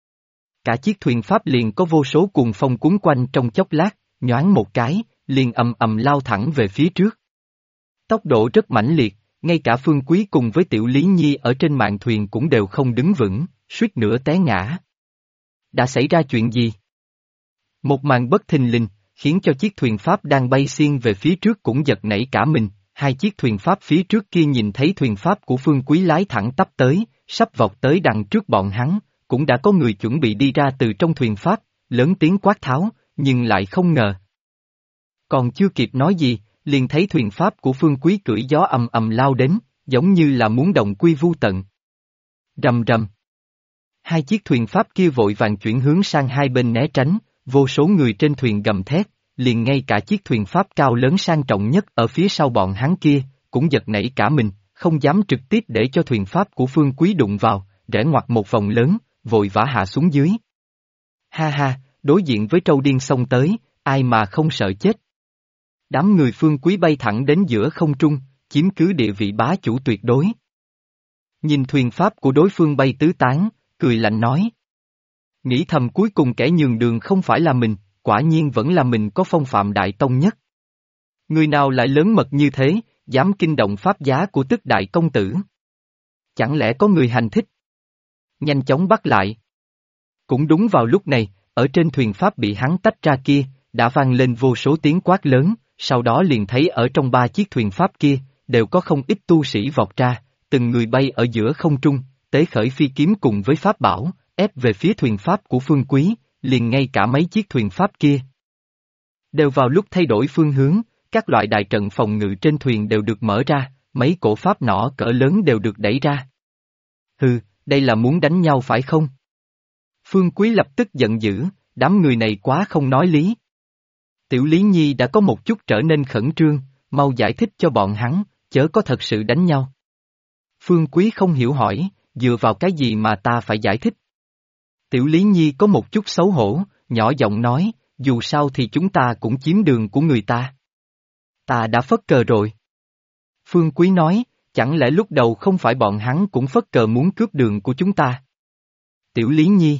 Cả chiếc thuyền pháp liền có vô số cuồng phong cuốn quanh trong chốc lát, nhoáng một cái, liền ầm ầm lao thẳng về phía trước. Tốc độ rất mãnh liệt, ngay cả Phương Quý cùng với Tiểu Lý Nhi ở trên mạn thuyền cũng đều không đứng vững, suýt nữa té ngã. Đã xảy ra chuyện gì? Một màn bất thình lình, khiến cho chiếc thuyền pháp đang bay xiên về phía trước cũng giật nảy cả mình, hai chiếc thuyền pháp phía trước kia nhìn thấy thuyền pháp của Phương Quý lái thẳng tắp tới, sắp vọt tới đằng trước bọn hắn, cũng đã có người chuẩn bị đi ra từ trong thuyền pháp, lớn tiếng quát tháo, nhưng lại không ngờ. Còn chưa kịp nói gì, liền thấy thuyền pháp của Phương Quý cưỡi gió ầm ầm lao đến, giống như là muốn đồng quy vu tận. Rầm rầm. Hai chiếc thuyền pháp kia vội vàng chuyển hướng sang hai bên né tránh, vô số người trên thuyền gầm thét, liền ngay cả chiếc thuyền pháp cao lớn sang trọng nhất ở phía sau bọn hắn kia, cũng giật nảy cả mình, không dám trực tiếp để cho thuyền pháp của Phương Quý đụng vào, rẽ ngoặt một vòng lớn, vội vã hạ xuống dưới. Ha ha, đối diện với trâu điên xông tới, ai mà không sợ chết. Đám người Phương Quý bay thẳng đến giữa không trung, chiếm cứ địa vị bá chủ tuyệt đối. Nhìn thuyền pháp của đối phương bay tứ tán, cười lạnh nói. Nghĩ thầm cuối cùng kẻ nhường đường không phải là mình, quả nhiên vẫn là mình có phong phạm Đại Tông nhất. Người nào lại lớn mật như thế, dám kinh động pháp giá của Tức Đại Công Tử? Chẳng lẽ có người hành thích? Nhanh chóng bắt lại. Cũng đúng vào lúc này, ở trên thuyền pháp bị hắn tách ra kia, đã vang lên vô số tiếng quát lớn, sau đó liền thấy ở trong ba chiếc thuyền pháp kia, đều có không ít tu sĩ vọt ra, từng người bay ở giữa không trung, tế khởi phi kiếm cùng với pháp bảo, ép về phía thuyền pháp của Phương Quý, liền ngay cả mấy chiếc thuyền pháp kia. Đều vào lúc thay đổi phương hướng, các loại đại trận phòng ngự trên thuyền đều được mở ra, mấy cổ pháp nỏ cỡ lớn đều được đẩy ra. Hừ, đây là muốn đánh nhau phải không? Phương Quý lập tức giận dữ, đám người này quá không nói lý. Tiểu Lý Nhi đã có một chút trở nên khẩn trương, mau giải thích cho bọn hắn, chớ có thật sự đánh nhau. Phương Quý không hiểu hỏi, dựa vào cái gì mà ta phải giải thích? Tiểu Lý Nhi có một chút xấu hổ, nhỏ giọng nói, dù sao thì chúng ta cũng chiếm đường của người ta. Ta đã phất cờ rồi. Phương Quý nói, chẳng lẽ lúc đầu không phải bọn hắn cũng phất cờ muốn cướp đường của chúng ta? Tiểu Lý Nhi.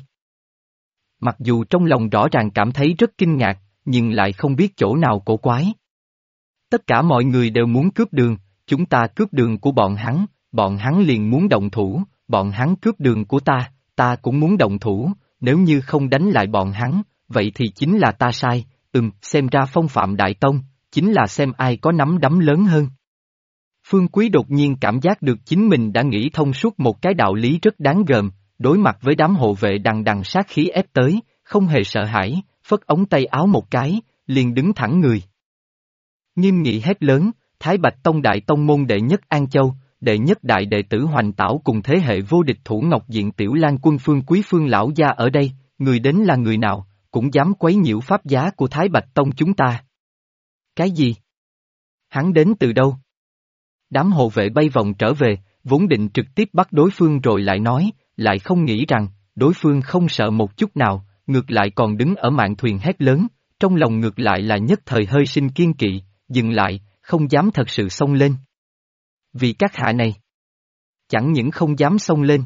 Mặc dù trong lòng rõ ràng cảm thấy rất kinh ngạc, nhưng lại không biết chỗ nào cổ quái. Tất cả mọi người đều muốn cướp đường, chúng ta cướp đường của bọn hắn liền muốn động thủ, bọn hắn cướp đường của ta cũng muốn động thủ, nếu như không đánh lại bọn hắn, vậy thì chính là ta sai, xem ra phong phạm đại tông, chính là xem ai có nắm đấm lớn hơn. Phương Quý đột nhiên cảm giác được chính mình đã nghĩ thông suốt một cái đạo lý rất đáng gờm, đối mặt với đám hộ vệ đằng đằng sát khí ép tới, không hề sợ hãi, phất ống tay áo một cái, liền đứng thẳng người. Nghiêm nghị hét lớn, Thái Bạch Tông Đại Tông môn đệ nhất An Châu, đệ nhất đại đệ tử Hoành Tảo cùng thế hệ vô địch Thủ Ngọc Diện Tiểu Lan Quân Phương Quý Phương lão gia ở đây, người đến là người nào, cũng dám quấy nhiễu pháp giá của Thái Bạch Tông chúng ta. Cái gì? Hắn đến từ đâu? Đám hộ vệ bay vòng trở về, vốn định trực tiếp bắt đối phương rồi lại nói, lại không nghĩ rằng, đối phương không sợ một chút nào, ngược lại còn đứng ở mạn thuyền hét lớn, trong lòng ngược lại là nhất thời hơi sinh kiên kỵ, dừng lại, không dám thật sự xông lên. Vì các hạ này, chẳng những không dám xông lên.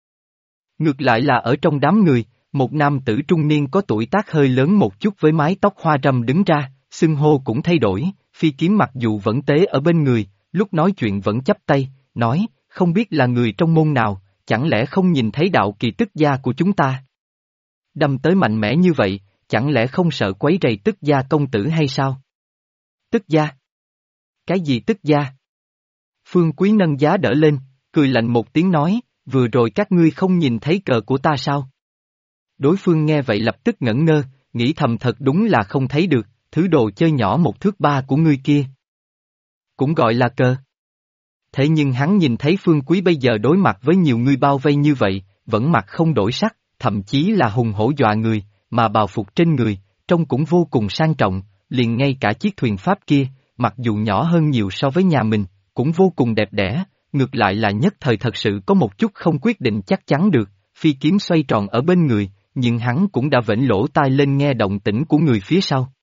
Ngược lại là ở trong đám người, một nam tử trung niên có tuổi tác hơi lớn một chút với mái tóc hoa râm đứng ra, xưng hô cũng thay đổi, phi kiếm mặc dù vẫn tế ở bên người, lúc nói chuyện vẫn chắp tay, nói, không biết là người trong môn nào, chẳng lẽ không nhìn thấy đạo kỳ tức gia của chúng ta? Đâm tới mạnh mẽ như vậy, chẳng lẽ không sợ quấy rầy tức gia công tử hay sao? Tức gia? Cái gì tức gia? Phương Quý nâng giá đỡ lên, cười lạnh một tiếng nói, vừa rồi các ngươi không nhìn thấy cờ của ta sao? Đối phương nghe vậy lập tức ngẩn ngơ, nghĩ thầm thật đúng là không thấy được, thứ đồ chơi nhỏ 1 thước 3 của ngươi kia. Cũng gọi là cờ. Thế nhưng hắn nhìn thấy Phương Quý bây giờ đối mặt với nhiều người bao vây như vậy, vẫn mặt không đổi sắc, thậm chí là hùng hổ dọa người, mà bào phục trên người, trông cũng vô cùng sang trọng, liền ngay cả chiếc thuyền pháp kia, mặc dù nhỏ hơn nhiều so với nhà mình, cũng vô cùng đẹp đẽ, ngược lại là nhất thời thật sự có một chút không quyết định chắc chắn được, phi kiếm xoay tròn ở bên người, nhưng hắn cũng đã vểnh lỗ tai lên nghe động tĩnh của người phía sau.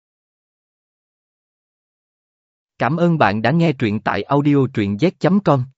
Cảm ơn bạn đã nghe truyện tại audio truyện z.com.